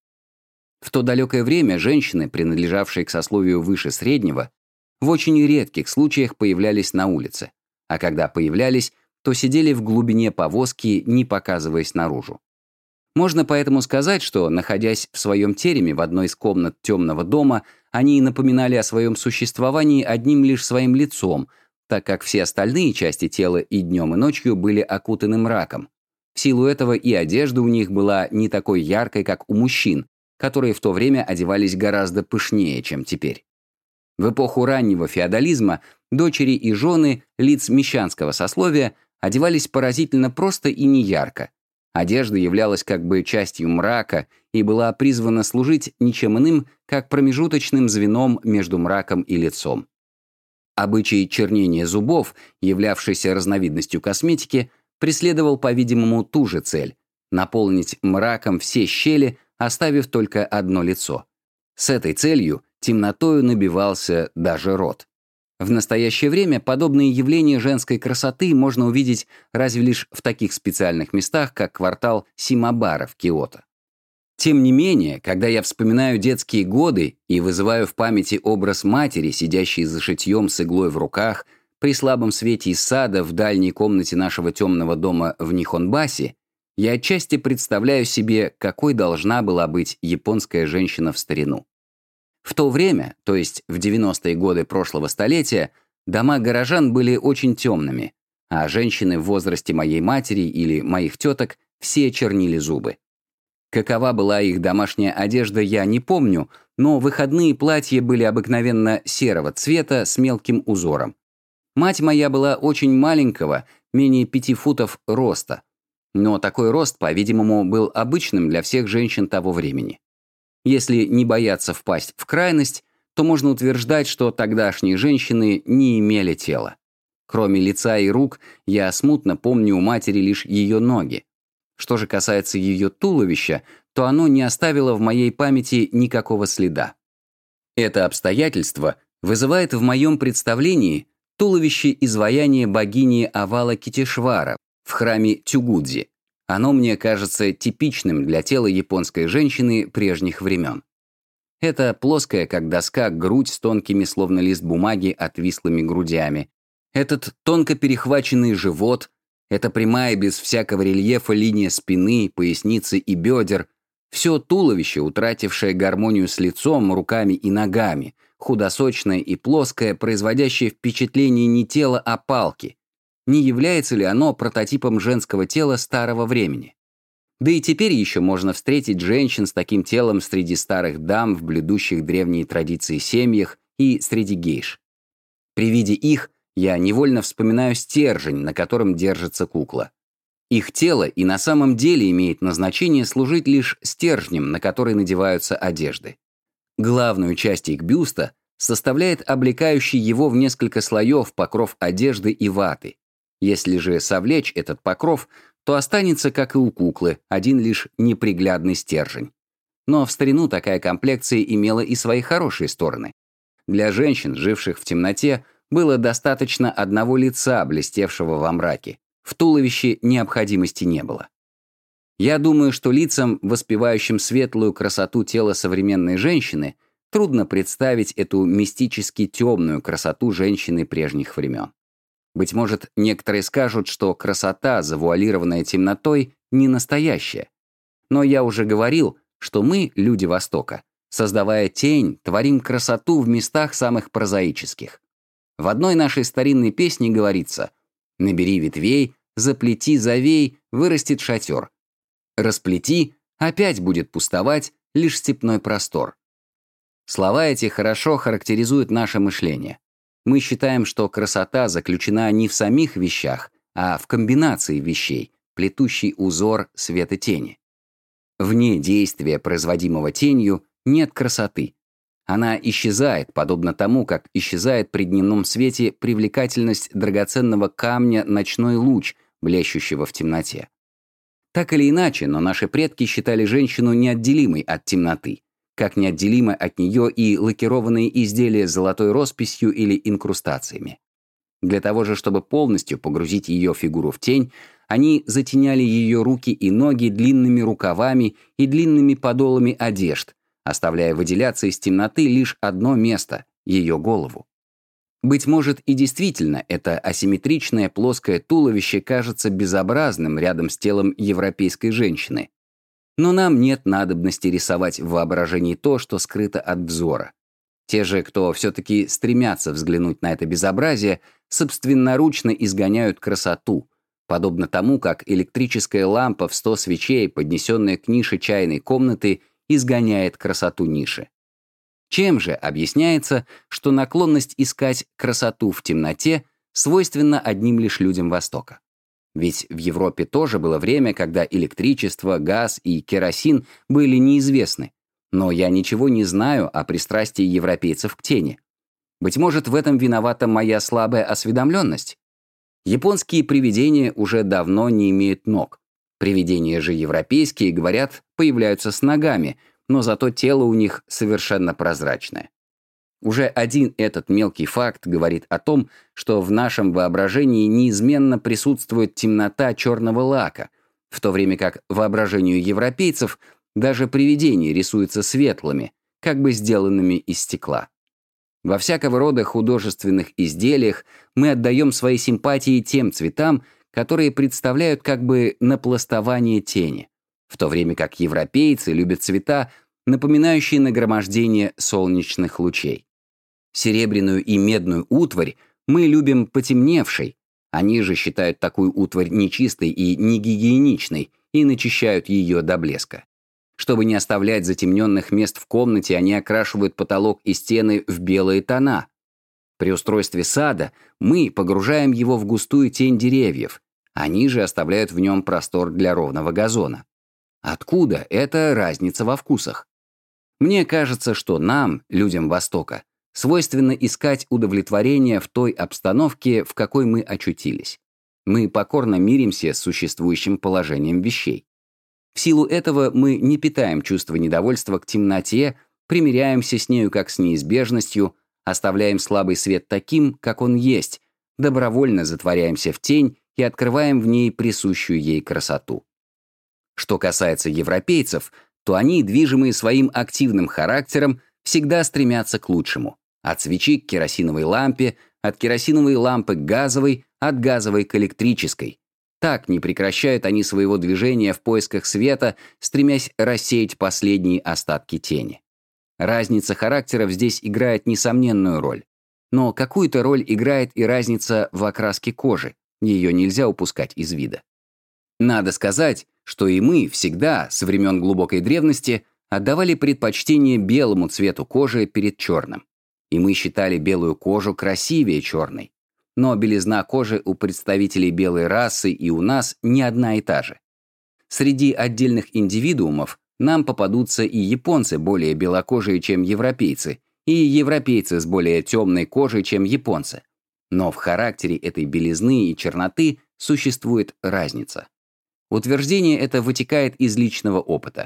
В то далекое время женщины, принадлежавшие к сословию выше среднего, в очень редких случаях появлялись на улице, а когда появлялись, то сидели в глубине повозки, не показываясь наружу. Можно поэтому сказать, что, находясь в своем тереме в одной из комнат темного дома, они напоминали о своем существовании одним лишь своим лицом, так как все остальные части тела и днем, и ночью были окутаны мраком. В силу этого и одежда у них была не такой яркой, как у мужчин, которые в то время одевались гораздо пышнее, чем теперь. В эпоху раннего феодализма дочери и жены лиц мещанского сословия одевались поразительно просто и неярко. Одежда являлась как бы частью мрака и была призвана служить ничем иным, как промежуточным звеном между мраком и лицом. Обычай чернения зубов, являвшийся разновидностью косметики, преследовал, по-видимому, ту же цель — наполнить мраком все щели, оставив только одно лицо. С этой целью темнотою набивался даже рот. В настоящее время подобные явления женской красоты можно увидеть разве лишь в таких специальных местах, как квартал Симабара в Киото. Тем не менее, когда я вспоминаю детские годы и вызываю в памяти образ матери, сидящей за шитьем с иглой в руках, при слабом свете из сада в дальней комнате нашего темного дома в Нихонбасе, я отчасти представляю себе, какой должна была быть японская женщина в старину. В то время, то есть в девяностые годы прошлого столетия, дома горожан были очень темными, а женщины в возрасте моей матери или моих теток все чернили зубы. Какова была их домашняя одежда, я не помню, но выходные платья были обыкновенно серого цвета с мелким узором. Мать моя была очень маленького, менее пяти футов роста, но такой рост, по-видимому, был обычным для всех женщин того времени. Если не бояться впасть в крайность, то можно утверждать, что тогдашние женщины не имели тела. Кроме лица и рук, я смутно помню у матери лишь ее ноги. Что же касается ее туловища, то оно не оставило в моей памяти никакого следа. Это обстоятельство вызывает в моем представлении туловище изваяния богини Авала Китешвара в храме Тюгудзи, Оно мне кажется типичным для тела японской женщины прежних времен. Это плоская, как доска, грудь с тонкими, словно лист бумаги, отвислыми грудями. Этот тонко перехваченный живот, эта прямая, без всякого рельефа линия спины, поясницы и бедер, все туловище, утратившее гармонию с лицом, руками и ногами, худосочное и плоское, производящее впечатление не тела, а палки. Не является ли оно прототипом женского тела старого времени? Да и теперь еще можно встретить женщин с таким телом среди старых дам в блюдущих древние традиции семьях и среди гейш. При виде их я невольно вспоминаю стержень, на котором держится кукла. Их тело и на самом деле имеет назначение служить лишь стержнем, на который надеваются одежды. Главную часть их бюста составляет облекающий его в несколько слоев покров одежды и ваты. Если же совлечь этот покров, то останется, как и у куклы, один лишь неприглядный стержень. Но в старину такая комплекция имела и свои хорошие стороны. Для женщин, живших в темноте, было достаточно одного лица, блестевшего во мраке. В туловище необходимости не было. Я думаю, что лицам, воспевающим светлую красоту тела современной женщины, трудно представить эту мистически темную красоту женщины прежних времен. Быть может, некоторые скажут, что красота, завуалированная темнотой, не настоящая. Но я уже говорил, что мы, люди Востока, создавая тень, творим красоту в местах самых прозаических. В одной нашей старинной песне говорится: «Набери ветвей, заплети, завей, вырастет шатер. Расплети, опять будет пустовать лишь степной простор». Слова эти хорошо характеризуют наше мышление. Мы считаем, что красота заключена не в самих вещах, а в комбинации вещей, плетущей узор света-тени. Вне действия, производимого тенью, нет красоты. Она исчезает, подобно тому, как исчезает при дневном свете привлекательность драгоценного камня ночной луч, блещущего в темноте. Так или иначе, но наши предки считали женщину неотделимой от темноты, как неотделимы от нее и лакированные изделия с золотой росписью или инкрустациями. Для того же, чтобы полностью погрузить ее фигуру в тень, они затеняли ее руки и ноги длинными рукавами и длинными подолами одежд, оставляя выделяться из темноты лишь одно место — ее голову. Быть может, и действительно, это асимметричное плоское туловище кажется безобразным рядом с телом европейской женщины. Но нам нет надобности рисовать в воображении то, что скрыто от взора. Те же, кто все-таки стремятся взглянуть на это безобразие, собственноручно изгоняют красоту, подобно тому, как электрическая лампа в сто свечей, поднесенная к нише чайной комнаты, изгоняет красоту ниши. Чем же объясняется, что наклонность искать красоту в темноте свойственна одним лишь людям Востока? Ведь в Европе тоже было время, когда электричество, газ и керосин были неизвестны, но я ничего не знаю о пристрастии европейцев к тени. Быть может, в этом виновата моя слабая осведомленность? Японские привидения уже давно не имеют ног. Привидения же европейские, говорят, появляются с ногами, но зато тело у них совершенно прозрачное. Уже один этот мелкий факт говорит о том, что в нашем воображении неизменно присутствует темнота черного лака, в то время как воображению европейцев даже привидения рисуются светлыми, как бы сделанными из стекла. Во всякого рода художественных изделиях мы отдаем свои симпатии тем цветам, которые представляют как бы напластование тени, в то время как европейцы любят цвета, напоминающие нагромождение солнечных лучей. Серебряную и медную утварь мы любим потемневшей, они же считают такую утварь нечистой и негигиеничной и начищают ее до блеска. Чтобы не оставлять затемненных мест в комнате, они окрашивают потолок и стены в белые тона. При устройстве сада мы погружаем его в густую тень деревьев, они же оставляют в нем простор для ровного газона. Откуда эта разница во вкусах? Мне кажется, что нам, людям Востока, свойственно искать удовлетворение в той обстановке, в какой мы очутились. Мы покорно миримся с существующим положением вещей. В силу этого мы не питаем чувства недовольства к темноте, примиряемся с нею как с неизбежностью, оставляем слабый свет таким, как он есть, добровольно затворяемся в тень и открываем в ней присущую ей красоту. Что касается европейцев, то они, движимые своим активным характером, всегда стремятся к лучшему. От свечи к керосиновой лампе, от керосиновой лампы к газовой, от газовой к электрической. Так не прекращают они своего движения в поисках света, стремясь рассеять последние остатки тени. Разница характеров здесь играет несомненную роль. Но какую-то роль играет и разница в окраске кожи. Ее нельзя упускать из вида. Надо сказать, что и мы всегда, со времен глубокой древности, отдавали предпочтение белому цвету кожи перед черным. И мы считали белую кожу красивее черной. Но белизна кожи у представителей белой расы и у нас не одна и та же. Среди отдельных индивидуумов нам попадутся и японцы более белокожие, чем европейцы, и европейцы с более темной кожей, чем японцы. Но в характере этой белизны и черноты существует разница. Утверждение это вытекает из личного опыта.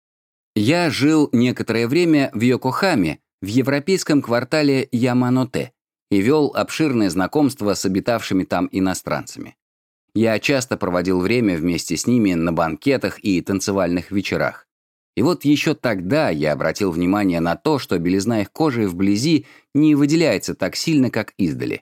Я жил некоторое время в Йокохаме, в европейском квартале Яманоте, и вел обширное знакомство с обитавшими там иностранцами. Я часто проводил время вместе с ними на банкетах и танцевальных вечерах. И вот еще тогда я обратил внимание на то, что белизна их кожи вблизи не выделяется так сильно, как издали.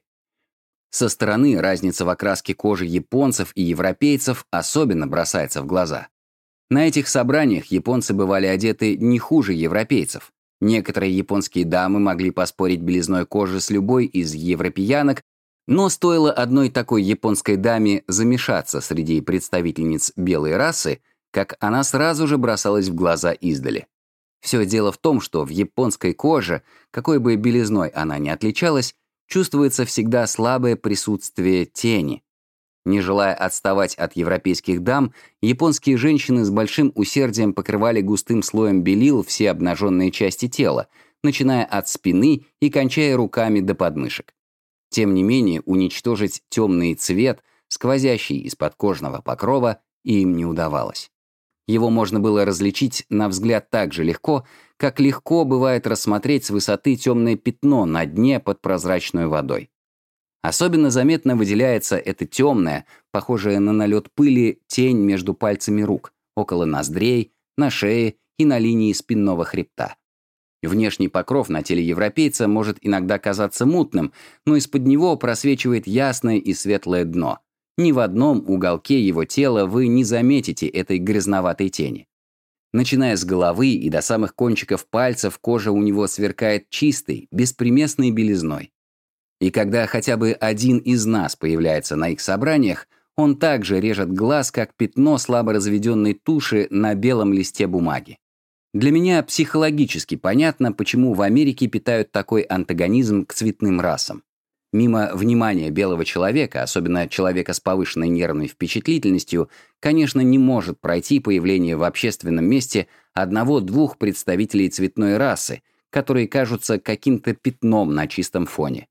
Со стороны разница в окраске кожи японцев и европейцев особенно бросается в глаза. На этих собраниях японцы бывали одеты не хуже европейцев. Некоторые японские дамы могли поспорить белизной кожи с любой из европеянок, но стоило одной такой японской даме замешаться среди представительниц белой расы, как она сразу же бросалась в глаза издали. Все дело в том, что в японской коже, какой бы белизной она ни отличалась, чувствуется всегда слабое присутствие тени. Не желая отставать от европейских дам, японские женщины с большим усердием покрывали густым слоем белил все обнаженные части тела, начиная от спины и кончая руками до подмышек. Тем не менее, уничтожить темный цвет, сквозящий из-под кожного покрова, им не удавалось. Его можно было различить на взгляд так же легко, как легко бывает рассмотреть с высоты темное пятно на дне под прозрачной водой. Особенно заметно выделяется эта темная, похожая на налет пыли, тень между пальцами рук, около ноздрей, на шее и на линии спинного хребта. Внешний покров на теле европейца может иногда казаться мутным, но из-под него просвечивает ясное и светлое дно. Ни в одном уголке его тела вы не заметите этой грязноватой тени. Начиная с головы и до самых кончиков пальцев, кожа у него сверкает чистой, беспримесной белизной. И когда хотя бы один из нас появляется на их собраниях, он также режет глаз, как пятно слабо разведенной туши на белом листе бумаги. Для меня психологически понятно, почему в Америке питают такой антагонизм к цветным расам. Мимо внимания белого человека, особенно человека с повышенной нервной впечатлительностью, конечно, не может пройти появление в общественном месте одного-двух представителей цветной расы, которые кажутся каким-то пятном на чистом фоне.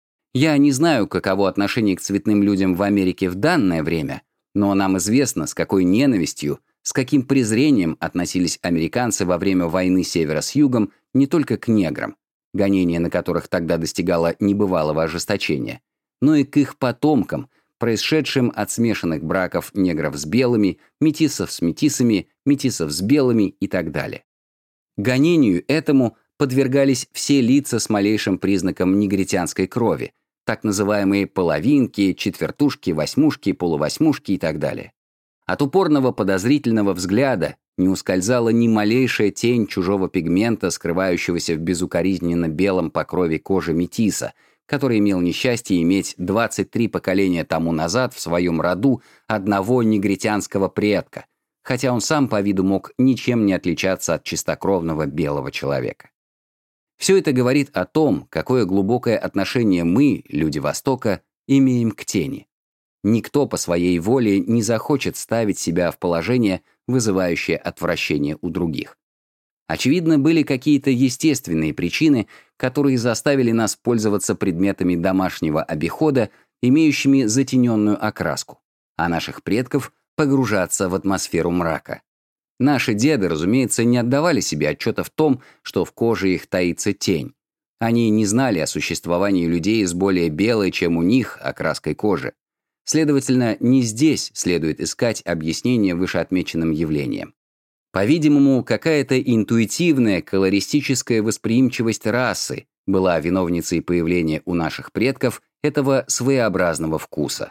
Я не знаю, каково отношение к цветным людям в Америке в данное время, но нам известно, с какой ненавистью, с каким презрением относились американцы во время войны Севера с Югом не только к неграм, гонение на которых тогда достигало небывалого ожесточения, но и к их потомкам, происшедшим от смешанных браков негров с белыми, метисов с метисами, метисов с белыми и так далее. Гонению этому подвергались все лица с малейшим признаком негритянской крови, так называемые половинки, четвертушки, восьмушки, полувосьмушки и так далее. От упорного подозрительного взгляда не ускользала ни малейшая тень чужого пигмента, скрывающегося в безукоризненно белом покрове кожи метиса, который имел несчастье иметь двадцать три поколения тому назад в своем роду одного негритянского предка, хотя он сам по виду мог ничем не отличаться от чистокровного белого человека. Все это говорит о том, какое глубокое отношение мы, люди Востока, имеем к тени. Никто по своей воле не захочет ставить себя в положение, вызывающее отвращение у других. Очевидно, были какие-то естественные причины, которые заставили нас пользоваться предметами домашнего обихода, имеющими затененную окраску, а наших предков погружаться в атмосферу мрака. Наши деды, разумеется, не отдавали себе отчета в том, что в коже их таится тень. Они не знали о существовании людей с более белой, чем у них, окраской кожи. Следовательно, не здесь следует искать объяснение вышеотмеченным явлениям. По-видимому, какая-то интуитивная колористическая восприимчивость расы была виновницей появления у наших предков этого своеобразного вкуса.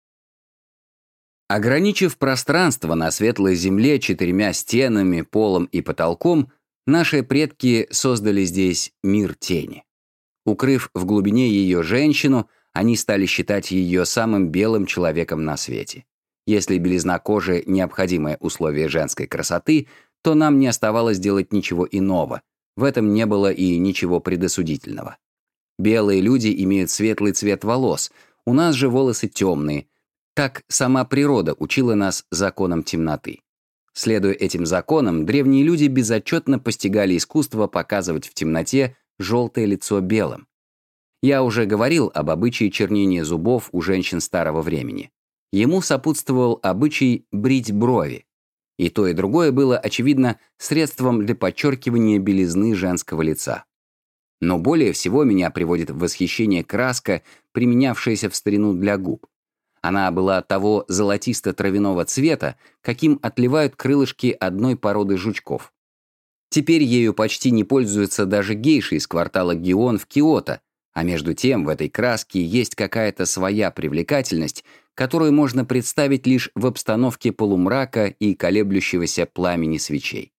Ограничив пространство на светлой земле четырьмя стенами, полом и потолком, наши предки создали здесь мир тени. Укрыв в глубине ее женщину, они стали считать ее самым белым человеком на свете. Если белизна кожи – необходимое условие женской красоты, то нам не оставалось делать ничего иного. В этом не было и ничего предосудительного. Белые люди имеют светлый цвет волос, у нас же волосы темные. Так сама природа учила нас законам темноты. Следуя этим законам, древние люди безотчетно постигали искусство показывать в темноте желтое лицо белым. Я уже говорил об обычае чернения зубов у женщин старого времени. Ему сопутствовал обычай брить брови. И то, и другое было, очевидно, средством для подчеркивания белизны женского лица. Но более всего меня приводит в восхищение краска, применявшаяся в старину для губ. Она была того золотисто-травяного цвета, каким отливают крылышки одной породы жучков. Теперь ею почти не пользуются даже гейши из квартала Гион в Киото, а между тем в этой краске есть какая-то своя привлекательность, которую можно представить лишь в обстановке полумрака и колеблющегося пламени свечей.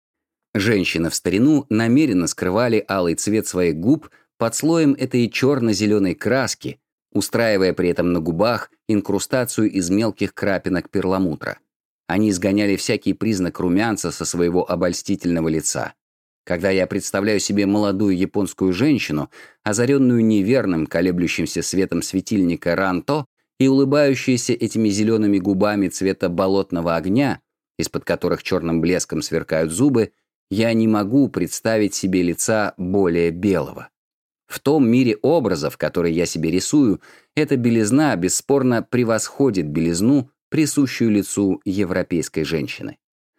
Женщины в старину намеренно скрывали алый цвет своих губ под слоем этой черно-зеленой краски, устраивая при этом на губах инкрустацию из мелких крапинок перламутра. Они изгоняли всякий признак румянца со своего обольстительного лица. Когда я представляю себе молодую японскую женщину, озаренную неверным, колеблющимся светом светильника ранто и улыбающуюся этими зелеными губами цвета болотного огня, из-под которых черным блеском сверкают зубы, я не могу представить себе лица более белого. В том мире образов, который я себе рисую, эта белизна бесспорно превосходит белизну, присущую лицу европейской женщины.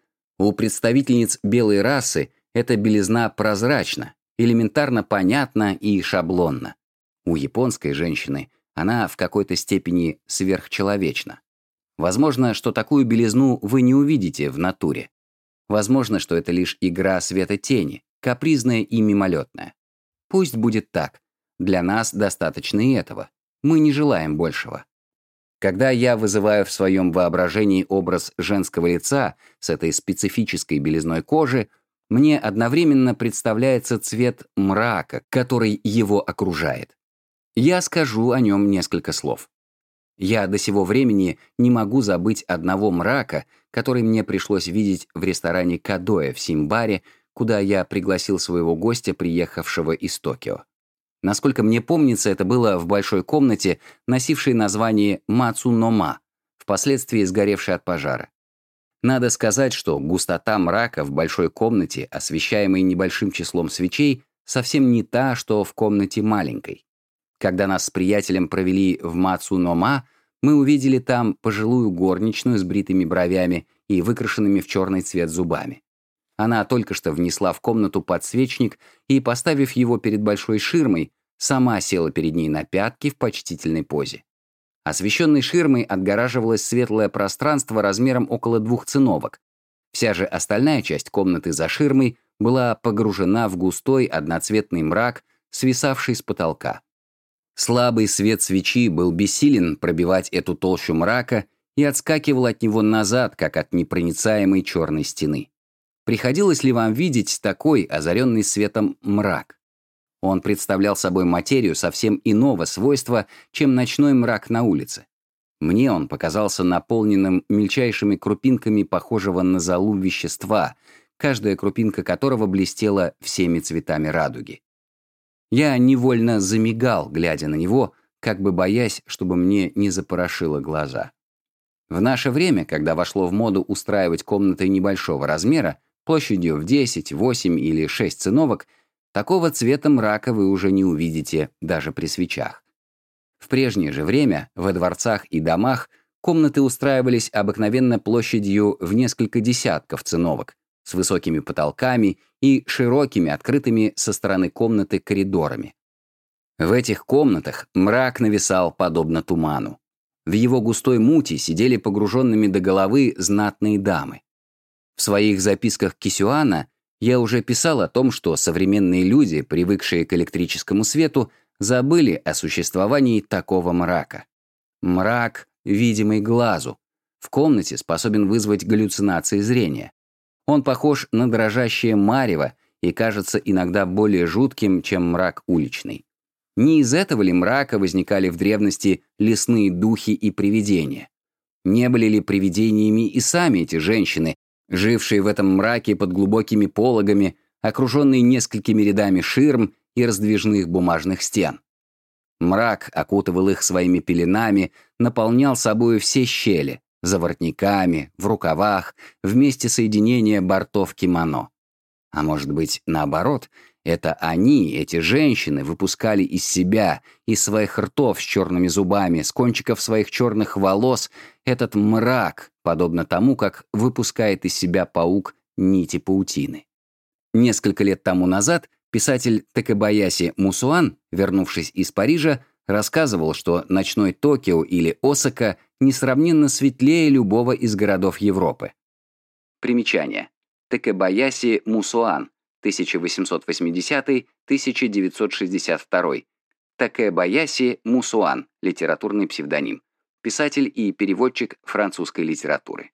У представительниц белой расы эта белизна прозрачна, элементарно понятна и шаблонна. У японской женщины она в какой-то степени сверхчеловечна. Возможно, что такую белизну вы не увидите в натуре. Возможно, что это лишь игра света-тени, капризная и мимолетная. Пусть будет так. Для нас достаточно и этого. Мы не желаем большего. Когда я вызываю в своем воображении образ женского лица с этой специфической белизной кожи, мне одновременно представляется цвет мрака, который его окружает. Я скажу о нем несколько слов. Я до сего времени не могу забыть одного мрака, который мне пришлось видеть в ресторане Кадоэ в Симбаре, куда я пригласил своего гостя, приехавшего из Токио. Насколько мне помнится, это было в большой комнате, носившей название Мацунома, впоследствии сгоревшей от пожара. Надо сказать, что густота мрака в большой комнате, освещаемой небольшим числом свечей, совсем не та, что в комнате маленькой. Когда нас с приятелем провели в Мацунома, мы увидели там пожилую горничную с бритыми бровями и выкрашенными в черный цвет зубами. Она только что внесла в комнату подсвечник и, поставив его перед большой ширмой, сама села перед ней на пятки в почтительной позе. Освещенной ширмой отгораживалось светлое пространство размером около двух циновок. Вся же остальная часть комнаты за ширмой была погружена в густой одноцветный мрак, свисавший с потолка. Слабый свет свечи был бессилен пробивать эту толщу мрака и отскакивал от него назад, как от непроницаемой черной стены. Приходилось ли вам видеть такой, озаренный светом, мрак? Он представлял собой материю совсем иного свойства, чем ночной мрак на улице. Мне он показался наполненным мельчайшими крупинками похожего на золу вещества, каждая крупинка которого блестела всеми цветами радуги. Я невольно замигал, глядя на него, как бы боясь, чтобы мне не запорошило глаза. В наше время, когда вошло в моду устраивать комнаты небольшого размера, площадью в десять, восемь или шесть циновок, такого цвета мрака вы уже не увидите даже при свечах. В прежнее же время во дворцах и домах комнаты устраивались обыкновенно площадью в несколько десятков циновок, с высокими потолками и широкими, открытыми со стороны комнаты коридорами. В этих комнатах мрак нависал подобно туману. В его густой мути сидели погруженными до головы знатные дамы. В своих записках Кисюана я уже писал о том, что современные люди, привыкшие к электрическому свету, забыли о существовании такого мрака. Мрак, видимый глазу, в комнате способен вызвать галлюцинации зрения. Он похож на дрожащее марево и кажется иногда более жутким, чем мрак уличный. Не из этого ли мрака возникали в древности лесные духи и привидения? Не были ли привидениями и сами эти женщины, жившие в этом мраке под глубокими пологами, окруженные несколькими рядами ширм и раздвижных бумажных стен? Мрак окутывал их своими пеленами, наполнял собою все щели, за воротниками, в рукавах, в месте соединения бортов кимоно. А может быть, наоборот, это они, эти женщины, выпускали из себя, из своих ртов с черными зубами, с кончиков своих черных волос, этот мрак, подобно тому, как выпускает из себя паук нити паутины. Несколько лет тому назад писатель Такэбаяси Мусуан, вернувшись из Парижа, рассказывал, что ночной Токио или Осака несравненно светлее любого из городов Европы. Примечание. Такэбаяси Мусуан, тысяча восемьсот восьмидесятый — тысяча девятьсот шестьдесят второй. Такэбаяси Мусуан, литературный псевдоним. Писатель и переводчик французской литературы.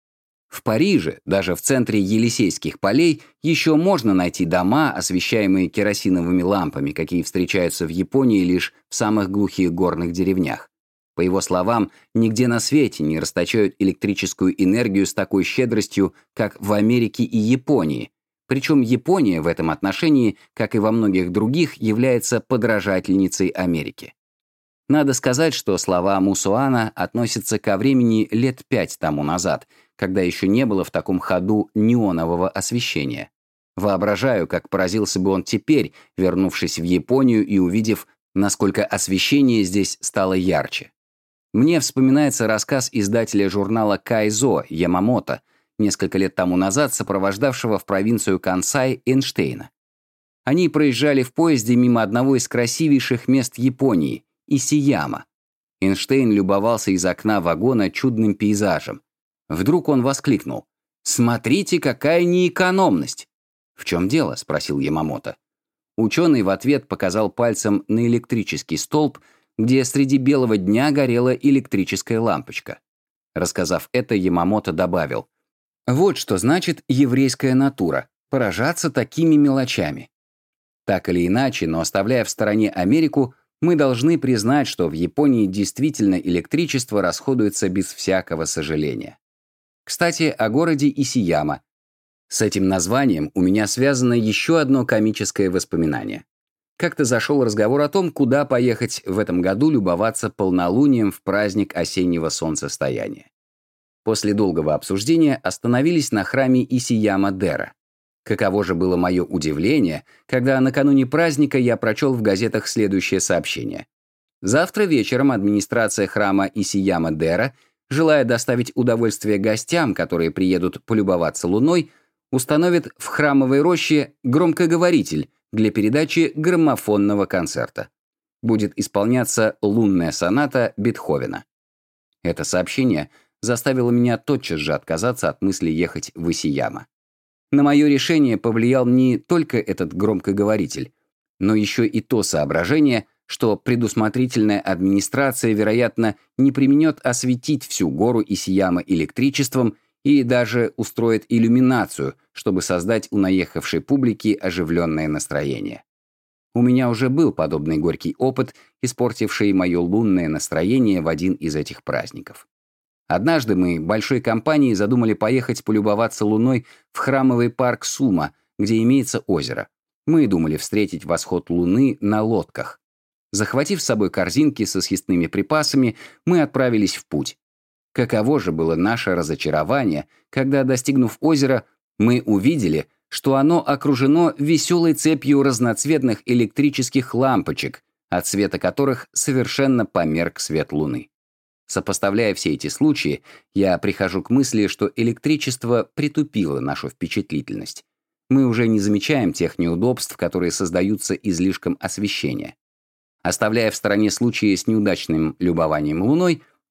В Париже, даже в центре Елисейских полей, еще можно найти дома, освещаемые керосиновыми лампами, какие встречаются в Японии лишь в самых глухих горных деревнях. По его словам, нигде на свете не расточают электрическую энергию с такой щедростью, как в Америке и Японии. Причем Япония в этом отношении, как и во многих других, является подражательницей Америки. Надо сказать, что слова Мусуана относятся ко времени лет пять тому назад, когда еще не было в таком ходу неонового освещения. Воображаю, как поразился бы он теперь, вернувшись в Японию и увидев, насколько освещение здесь стало ярче. Мне вспоминается рассказ издателя журнала «Кайзо» Ямамото, несколько лет тому назад сопровождавшего в провинцию Кансай Эйнштейна. Они проезжали в поезде мимо одного из красивейших мест Японии – Исияма. Эйнштейн любовался из окна вагона чудным пейзажем. Вдруг он воскликнул: «Смотрите, какая неэкономность!» «В чем дело?» – спросил Ямамото. Ученый в ответ показал пальцем на электрический столб, где среди белого дня горела электрическая лампочка. Рассказав это, Ямамото добавил: «Вот что значит еврейская натура – поражаться такими мелочами». Так или иначе, но оставляя в стороне Америку, мы должны признать, что в Японии действительно электричество расходуется без всякого сожаления. Кстати, о городе Исияма. С этим названием у меня связано еще одно комическое воспоминание. Как-то зашел разговор о том, куда поехать в этом году любоваться полнолунием в праздник осеннего солнцестояния. После долгого обсуждения остановились на храме Исияма-дэра. Каково же было мое удивление, когда накануне праздника я прочел в газетах следующее сообщение. Завтра вечером администрация храма Исияма-дэра, желая доставить удовольствие гостям, которые приедут полюбоваться луной, установит в храмовой роще громкоговоритель для передачи граммофонного концерта. Будет исполняться лунная соната Бетховена. Это сообщение заставило меня тотчас же отказаться от мысли ехать в Исияма. На мое решение повлиял не только этот громкоговоритель, но еще и то соображение, что предусмотрительная администрация, вероятно, не преминет осветить всю гору Исияма электричеством и даже устроит иллюминацию, чтобы создать у наехавшей публики оживленное настроение. У меня уже был подобный горький опыт, испортивший мое лунное настроение в один из этих праздников. Однажды мы большой компанией задумали поехать полюбоваться луной в храмовый парк Сума, где имеется озеро. Мы думали встретить восход луны на лодках. Захватив с собой корзинки со съестными припасами, мы отправились в путь. Каково же было наше разочарование, когда, достигнув озера, мы увидели, что оно окружено веселой цепью разноцветных электрических лампочек, от света которых совершенно померк свет луны. Сопоставляя все эти случаи, я прихожу к мысли, что электричество притупило нашу впечатлительность. Мы уже не замечаем тех неудобств, которые создаются излишком освещения. Оставляя в стороне случаи с неудачным любованием луной,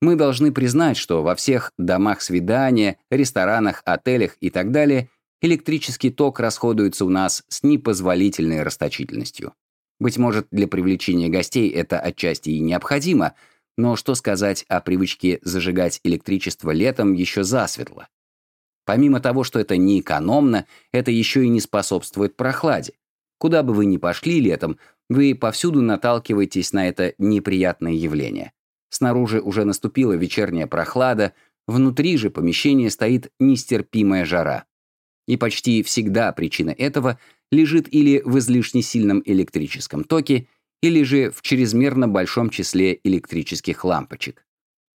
Мы должны признать, что во всех домах свидания, ресторанах, отелях и так далее электрический ток расходуется у нас с непозволительной расточительностью. Быть может, для привлечения гостей это отчасти и необходимо, но что сказать о привычке зажигать электричество летом еще засветло? Помимо того, что это неэкономно, это еще и не способствует прохладе. Куда бы вы ни пошли летом, вы повсюду наталкиваетесь на это неприятное явление. Снаружи уже наступила вечерняя прохлада, внутри же помещения стоит нестерпимая жара. И почти всегда причина этого лежит или в излишне сильном электрическом токе, или же в чрезмерно большом числе электрических лампочек.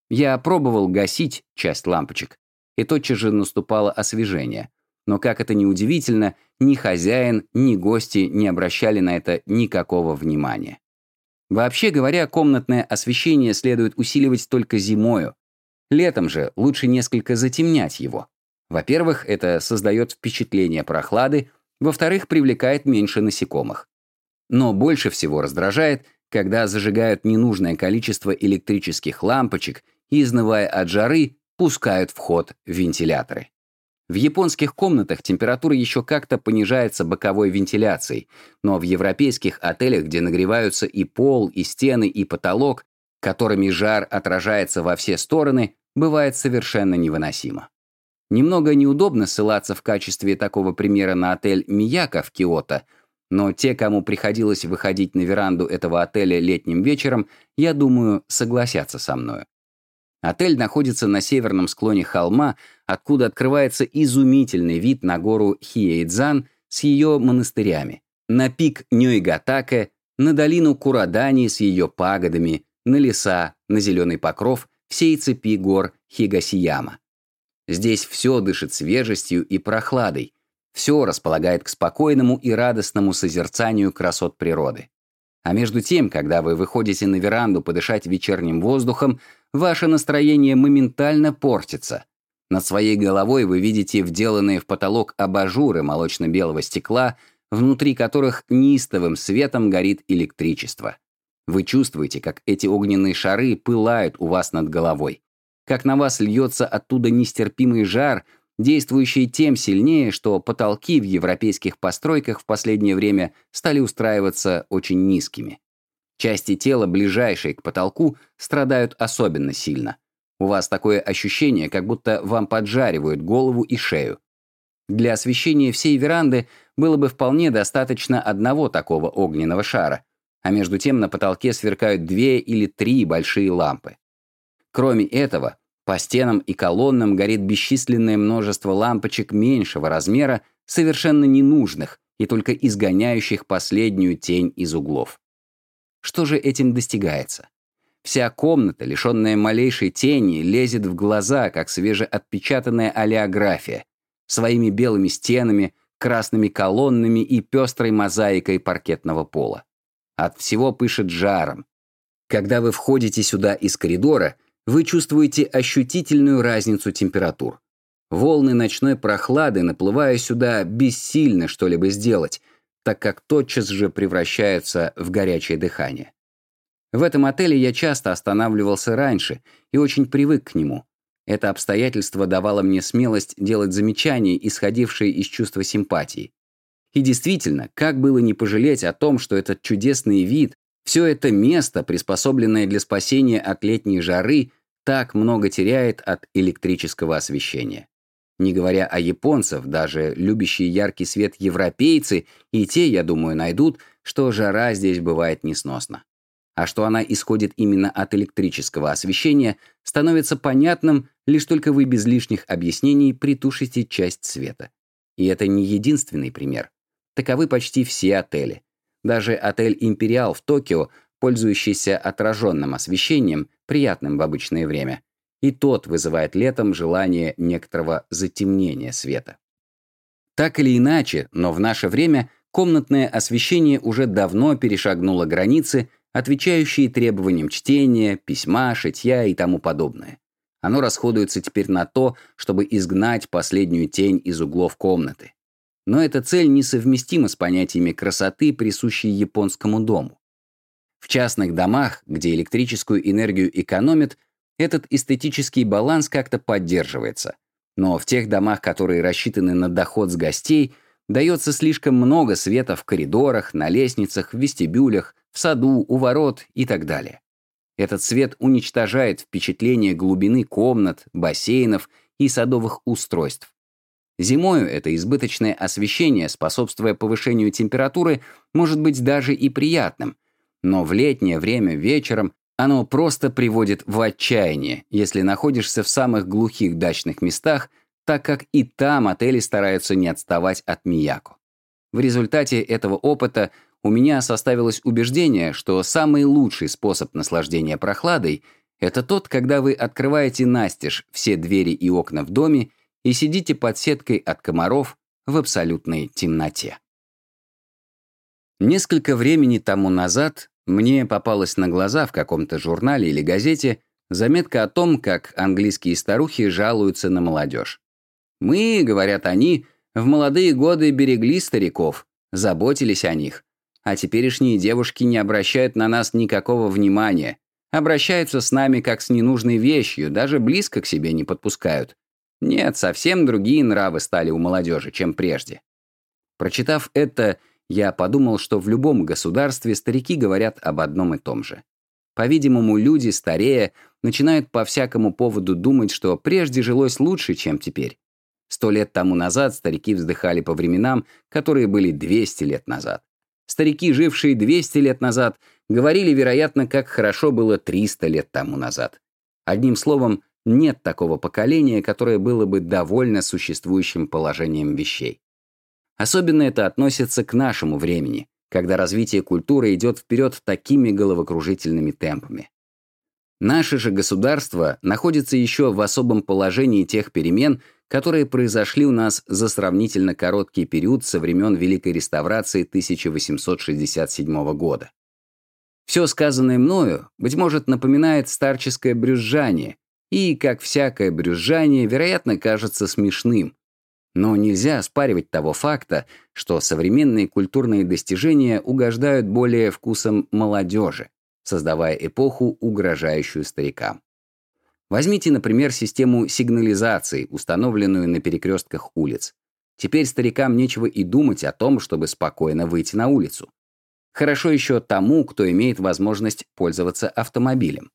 Я пробовал гасить часть лампочек, и тотчас же наступало освежение. Но, как это ни удивительно, ни хозяин, ни гости не обращали на это никакого внимания. Вообще говоря, комнатное освещение следует усиливать только зимою. Летом же лучше несколько затемнять его. Во-первых, это создает впечатление прохлады, во-вторых, привлекает меньше насекомых. Но больше всего раздражает, когда зажигают ненужное количество электрических лампочек и, изнывая от жары, пускают в ход вентиляторы. В японских комнатах температура еще как-то понижается боковой вентиляцией, но в европейских отелях, где нагреваются и пол, и стены, и потолок, которыми жар отражается во все стороны, бывает совершенно невыносимо. Немного неудобно ссылаться в качестве такого примера на отель «Мияко» в Киото, но те, кому приходилось выходить на веранду этого отеля летним вечером, я думаю, согласятся со мною. Отель находится на северном склоне холма, откуда открывается изумительный вид на гору Хиэйдзан с ее монастырями, на пик Нёйгатаке, на долину Курадани с ее пагодами, на леса, на зеленый покров всей цепи гор Хигасияма. Здесь все дышит свежестью и прохладой, все располагает к спокойному и радостному созерцанию красот природы. А между тем, когда вы выходите на веранду подышать вечерним воздухом, ваше настроение моментально портится. Над своей головой вы видите вделанные в потолок абажуры молочно-белого стекла, внутри которых неистовым светом горит электричество. Вы чувствуете, как эти огненные шары пылают у вас над головой, как на вас льется оттуда нестерпимый жар, действующий тем сильнее, что потолки в европейских постройках в последнее время стали устраиваться очень низкими. Части тела, ближайшие к потолку, страдают особенно сильно. У вас такое ощущение, как будто вам поджаривают голову и шею. Для освещения всей веранды было бы вполне достаточно одного такого огненного шара, а между тем на потолке сверкают две или три большие лампы. Кроме этого, по стенам и колоннам горит бесчисленное множество лампочек меньшего размера, совершенно ненужных и только изгоняющих последнюю тень из углов. Что же этим достигается? Вся комната, лишенная малейшей тени, лезет в глаза, как свежеотпечатанная олеография, своими белыми стенами, красными колоннами и пестрой мозаикой паркетного пола. От всего пышет жаром. Когда вы входите сюда из коридора, вы чувствуете ощутительную разницу температур. Волны ночной прохлады, наплывая сюда, бессильны что-либо сделать, так как тотчас же превращаются в горячее дыхание. В этом отеле я часто останавливался раньше и очень привык к нему. Это обстоятельство давало мне смелость делать замечания, исходившие из чувства симпатии. И действительно, как было не пожалеть о том, что этот чудесный вид, все это место, приспособленное для спасения от летней жары, так много теряет от электрического освещения. Не говоря о японцах, даже любящие яркий свет европейцы, и те, я думаю, найдут, что жара здесь бывает несносна. А что она исходит именно от электрического освещения, становится понятным, лишь только вы без лишних объяснений притушите часть света. И это не единственный пример. Таковы почти все отели. Даже отель «Империал» в Токио, пользующийся отраженным освещением, приятным в обычное время, и тот вызывает летом желание некоторого затемнения света. Так или иначе, но в наше время комнатное освещение уже давно перешагнуло границы, отвечающие требованиям чтения, письма, шитья и тому подобное. Оно расходуется теперь на то, чтобы изгнать последнюю тень из углов комнаты. Но эта цель несовместима с понятиями красоты, присущей японскому дому. В частных домах, где электрическую энергию экономят, этот эстетический баланс как-то поддерживается. Но в тех домах, которые рассчитаны на доход с гостей, дается слишком много света в коридорах, на лестницах, в вестибюлях, в саду, у ворот и так далее. Этот свет уничтожает впечатление глубины комнат, бассейнов и садовых устройств. Зимою это избыточное освещение, способствуя повышению температуры, может быть даже и приятным, но в летнее время вечером оно просто приводит в отчаяние, если находишься в самых глухих дачных местах, так как и там отели стараются не отставать от Мияко. В результате этого опыта у меня составилось убеждение, что самый лучший способ наслаждения прохладой — это тот, когда вы открываете настежь все двери и окна в доме и сидите под сеткой от комаров в абсолютной темноте. Несколько времени тому назад мне попалась на глаза в каком-то журнале или газете заметка о том, как английские старухи жалуются на молодежь. «Мы, — говорят они, — в молодые годы берегли стариков, заботились о них, а теперешние девушки не обращают на нас никакого внимания, обращаются с нами как с ненужной вещью, даже близко к себе не подпускают. Нет, совсем другие нравы стали у молодежи, чем прежде». Прочитав это, я подумал, что в любом государстве старики говорят об одном и том же. По-видимому, люди, старея, начинают по всякому поводу думать, что прежде жилось лучше, чем теперь. Сто лет тому назад старики вздыхали по временам, которые были двести лет назад. Старики, жившие двести лет назад, говорили, вероятно, как хорошо было триста лет тому назад. Одним словом, нет такого поколения, которое было бы довольно существующим положением вещей. Особенно это относится к нашему времени, когда развитие культуры идет вперед такими головокружительными темпами. Наше же государство находится еще в особом положении тех перемен, которые произошли у нас за сравнительно короткий период со времен Великой Реставрации тысяча восемьсот шестьдесят седьмого года. Все сказанное мною, быть может, напоминает старческое брюзжание, и, как всякое брюзжание, вероятно, кажется смешным. Но нельзя оспаривать того факта, что современные культурные достижения угождают более вкусам молодежи, создавая эпоху, угрожающую старикам. Возьмите, например, систему сигнализации, установленную на перекрестках улиц. Теперь старикам нечего и думать о том, чтобы спокойно выйти на улицу. Хорошо еще тому, кто имеет возможность пользоваться автомобилем.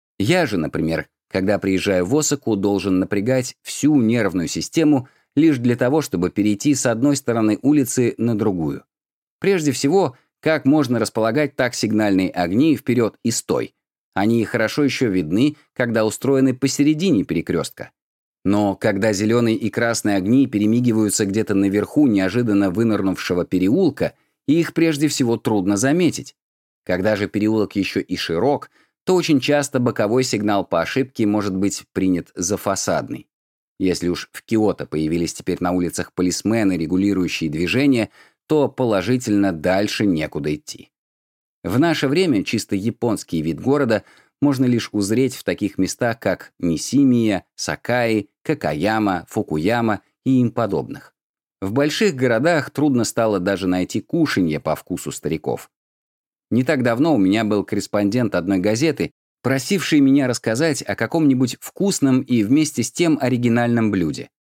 Я же, например, когда приезжаю в Осаку, должен напрягать всю нервную систему лишь для того, чтобы перейти с одной стороны улицы на другую. Прежде всего, как можно располагать так сигнальные огни «вперед» и «стой»? Они хорошо еще видны, когда устроены посередине перекрестка. Но когда зеленые и красные огни перемигиваются где-то наверху неожиданно вынырнувшего переулка, их прежде всего трудно заметить. Когда же переулок еще и широк, то очень часто боковой сигнал по ошибке может быть принят за фасадный. Если уж в Киото появились теперь на улицах полисмены, регулирующие движение, то положительно дальше некуда идти. В наше время чисто японский вид города можно лишь узреть в таких местах, как Мисимия, Сакаи, Какаяма, Фукуяма и им подобных. В больших городах трудно стало даже найти кушанье по вкусу стариков. Не так давно у меня был корреспондент одной газеты, просивший меня рассказать о каком-нибудь вкусном и вместе с тем оригинальном блюде.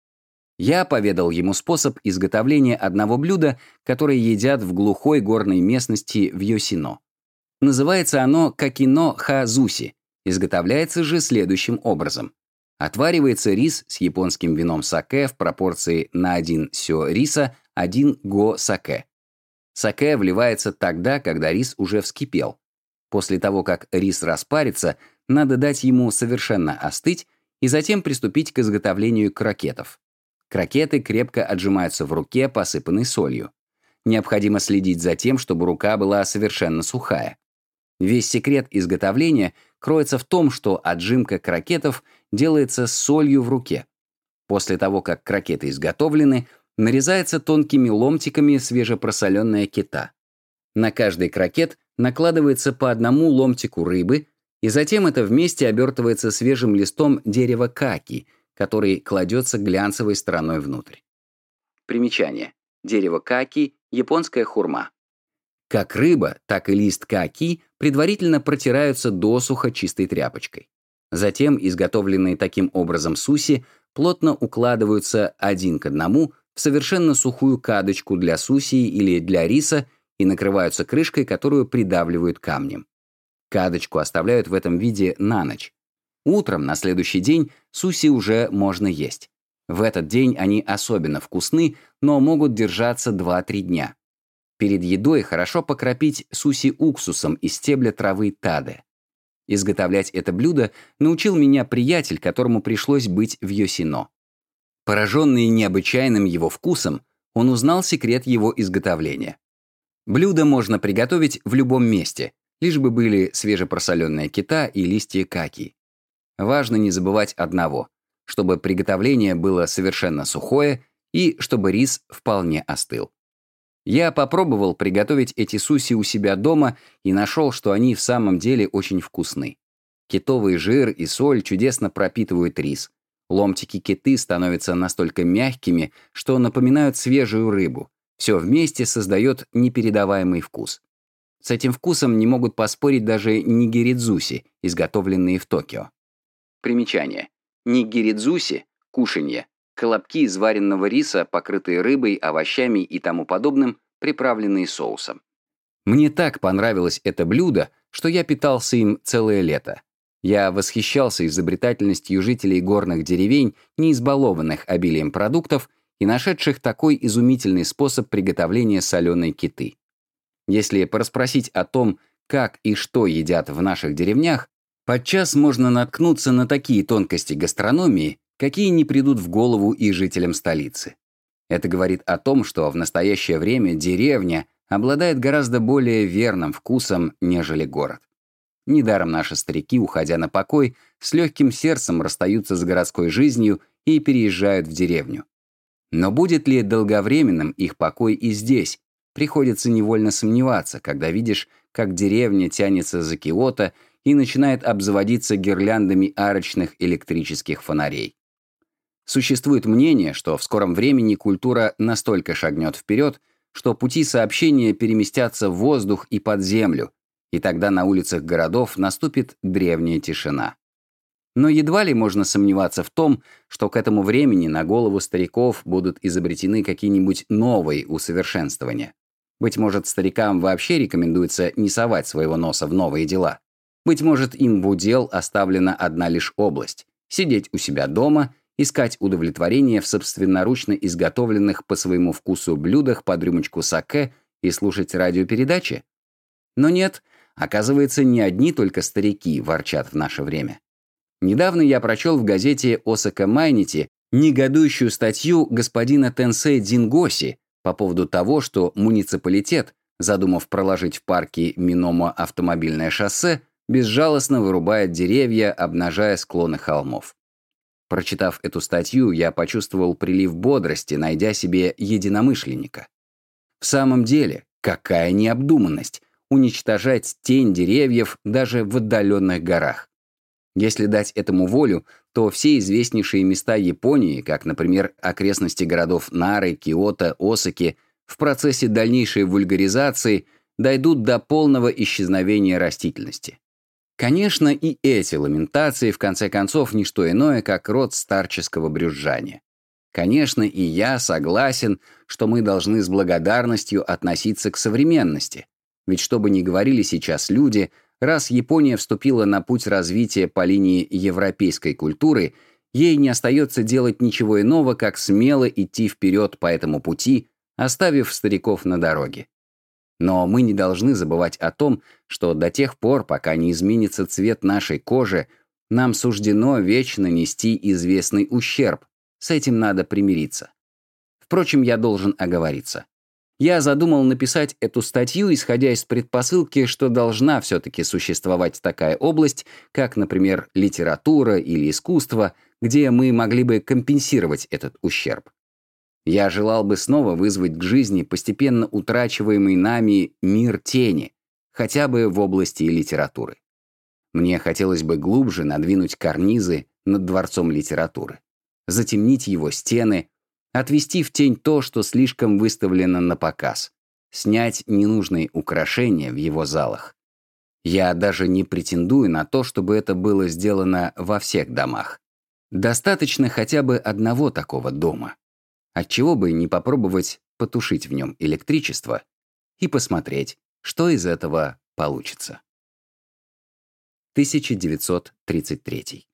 Я поведал ему способ изготовления одного блюда, которое едят в глухой горной местности в Йосино. Называется оно какино-хазуси. Изготовляется же следующим образом. Отваривается рис с японским вином сакэ в пропорции на один сё риса, один го сакэ. Сакэ вливается тогда, когда рис уже вскипел. После того, как рис распарится, надо дать ему совершенно остыть и затем приступить к изготовлению крокетов. Крокеты крепко отжимаются в руке, посыпанной солью. Необходимо следить за тем, чтобы рука была совершенно сухая. Весь секрет изготовления кроется в том, что отжимка крокетов делается с солью в руке. После того, как крокеты изготовлены, нарезается тонкими ломтиками свежепросоленная кита. На каждый крокет накладывается по одному ломтику рыбы, и затем это вместе обертывается свежим листом дерева каки, который кладется глянцевой стороной внутрь. Примечание. Дерево каки – японская хурма. Как рыба, так и лист каки предварительно протираются досуха чистой тряпочкой. Затем изготовленные таким образом суси плотно укладываются один к одному в совершенно сухую кадочку для суси или для риса и накрываются крышкой, которую придавливают камнем. Кадочку оставляют в этом виде на ночь. Утром на следующий день суси уже можно есть. В этот день они особенно вкусны, но могут держаться два-три дня. Перед едой хорошо покропить суси уксусом из стебля травы таде. Изготовлять это блюдо научил меня приятель, которому пришлось быть в Йосино. Пораженный необычайным его вкусом, он узнал секрет его изготовления. Блюдо можно приготовить в любом месте, лишь бы были свежепросоленная кита и листья каки. Важно не забывать одного, чтобы приготовление было совершенно сухое и чтобы рис вполне остыл. Я попробовал приготовить эти суси у себя дома и нашел, что они в самом деле очень вкусны. Китовый жир и соль чудесно пропитывают рис. Ломтики киты становятся настолько мягкими, что напоминают свежую рыбу. Все вместе создает непередаваемый вкус. С этим вкусом не могут поспорить даже нигиридзуси, изготовленные в Токио. Примечание. Нигиридзуси – кушанье. Колобки из вареного риса, покрытые рыбой, овощами и тому подобным, приправленные соусом. Мне так понравилось это блюдо, что я питался им целое лето. Я восхищался изобретательностью жителей горных деревень, не избалованных обилием продуктов и нашедших такой изумительный способ приготовления соленой киты. Если порасспросить о том, как и что едят в наших деревнях, подчас можно наткнуться на такие тонкости гастрономии, какие не придут в голову и жителям столицы. Это говорит о том, что в настоящее время деревня обладает гораздо более верным вкусом, нежели город. Недаром наши старики, уходя на покой, с легким сердцем расстаются с городской жизнью и переезжают в деревню. Но будет ли долговременным их покой и здесь? Приходится невольно сомневаться, когда видишь, как деревня тянется за Киото и начинает обзаводиться гирляндами арочных электрических фонарей. Существует мнение, что в скором времени культура настолько шагнет вперед, что пути сообщения переместятся в воздух и под землю, и тогда на улицах городов наступит древняя тишина. Но едва ли можно сомневаться в том, что к этому времени на голову стариков будут изобретены какие-нибудь новые усовершенствования. Быть может, старикам вообще рекомендуется не совать своего носа в новые дела. Быть может, им в удел оставлена одна лишь область — сидеть у себя дома, искать удовлетворение в собственноручно изготовленных по своему вкусу блюдах под рюмочку саке и слушать радиопередачи? Но нет, оказывается, не одни только старики ворчат в наше время. Недавно я прочел в газете «Осака Майнити» негодующую статью господина Тенсэй Дзингоси по поводу того, что муниципалитет, задумав проложить в парке Миномо автомобильное шоссе, безжалостно вырубает деревья, обнажая склоны холмов. Прочитав эту статью, я почувствовал прилив бодрости, найдя себе единомышленника. В самом деле, какая необдуманность уничтожать тень деревьев даже в отдаленных горах. Если дать этому волю, то все известнейшие места Японии, как, например, окрестности городов Нары, Киото, Осаки, в процессе дальнейшей вульгаризации дойдут до полного исчезновения растительности. Конечно, и эти ламентации, в конце концов, не что иное, как род старческого брюзжания. Конечно, и я согласен, что мы должны с благодарностью относиться к современности. Ведь что бы ни говорили сейчас люди, раз Япония вступила на путь развития по линии европейской культуры, ей не остается делать ничего иного, как смело идти вперед по этому пути, оставив стариков на дороге. Но мы не должны забывать о том, что до тех пор, пока не изменится цвет нашей кожи, нам суждено вечно нести известный ущерб. С этим надо примириться. Впрочем, я должен оговориться. Я задумал написать эту статью, исходя из предпосылки, что должна все-таки существовать такая область, как, например, литература или искусство, где мы могли бы компенсировать этот ущерб. Я желал бы снова вызвать к жизни постепенно утрачиваемый нами мир тени, хотя бы в области литературы. Мне хотелось бы глубже надвинуть карнизы над дворцом литературы, затемнить его стены, отвести в тень то, что слишком выставлено на показ, снять ненужные украшения в его залах. Я даже не претендую на то, чтобы это было сделано во всех домах. Достаточно хотя бы одного такого дома. Отчего бы не попробовать потушить в нем электричество и посмотреть, что из этого получится. тысяча девятьсот тридцать третий.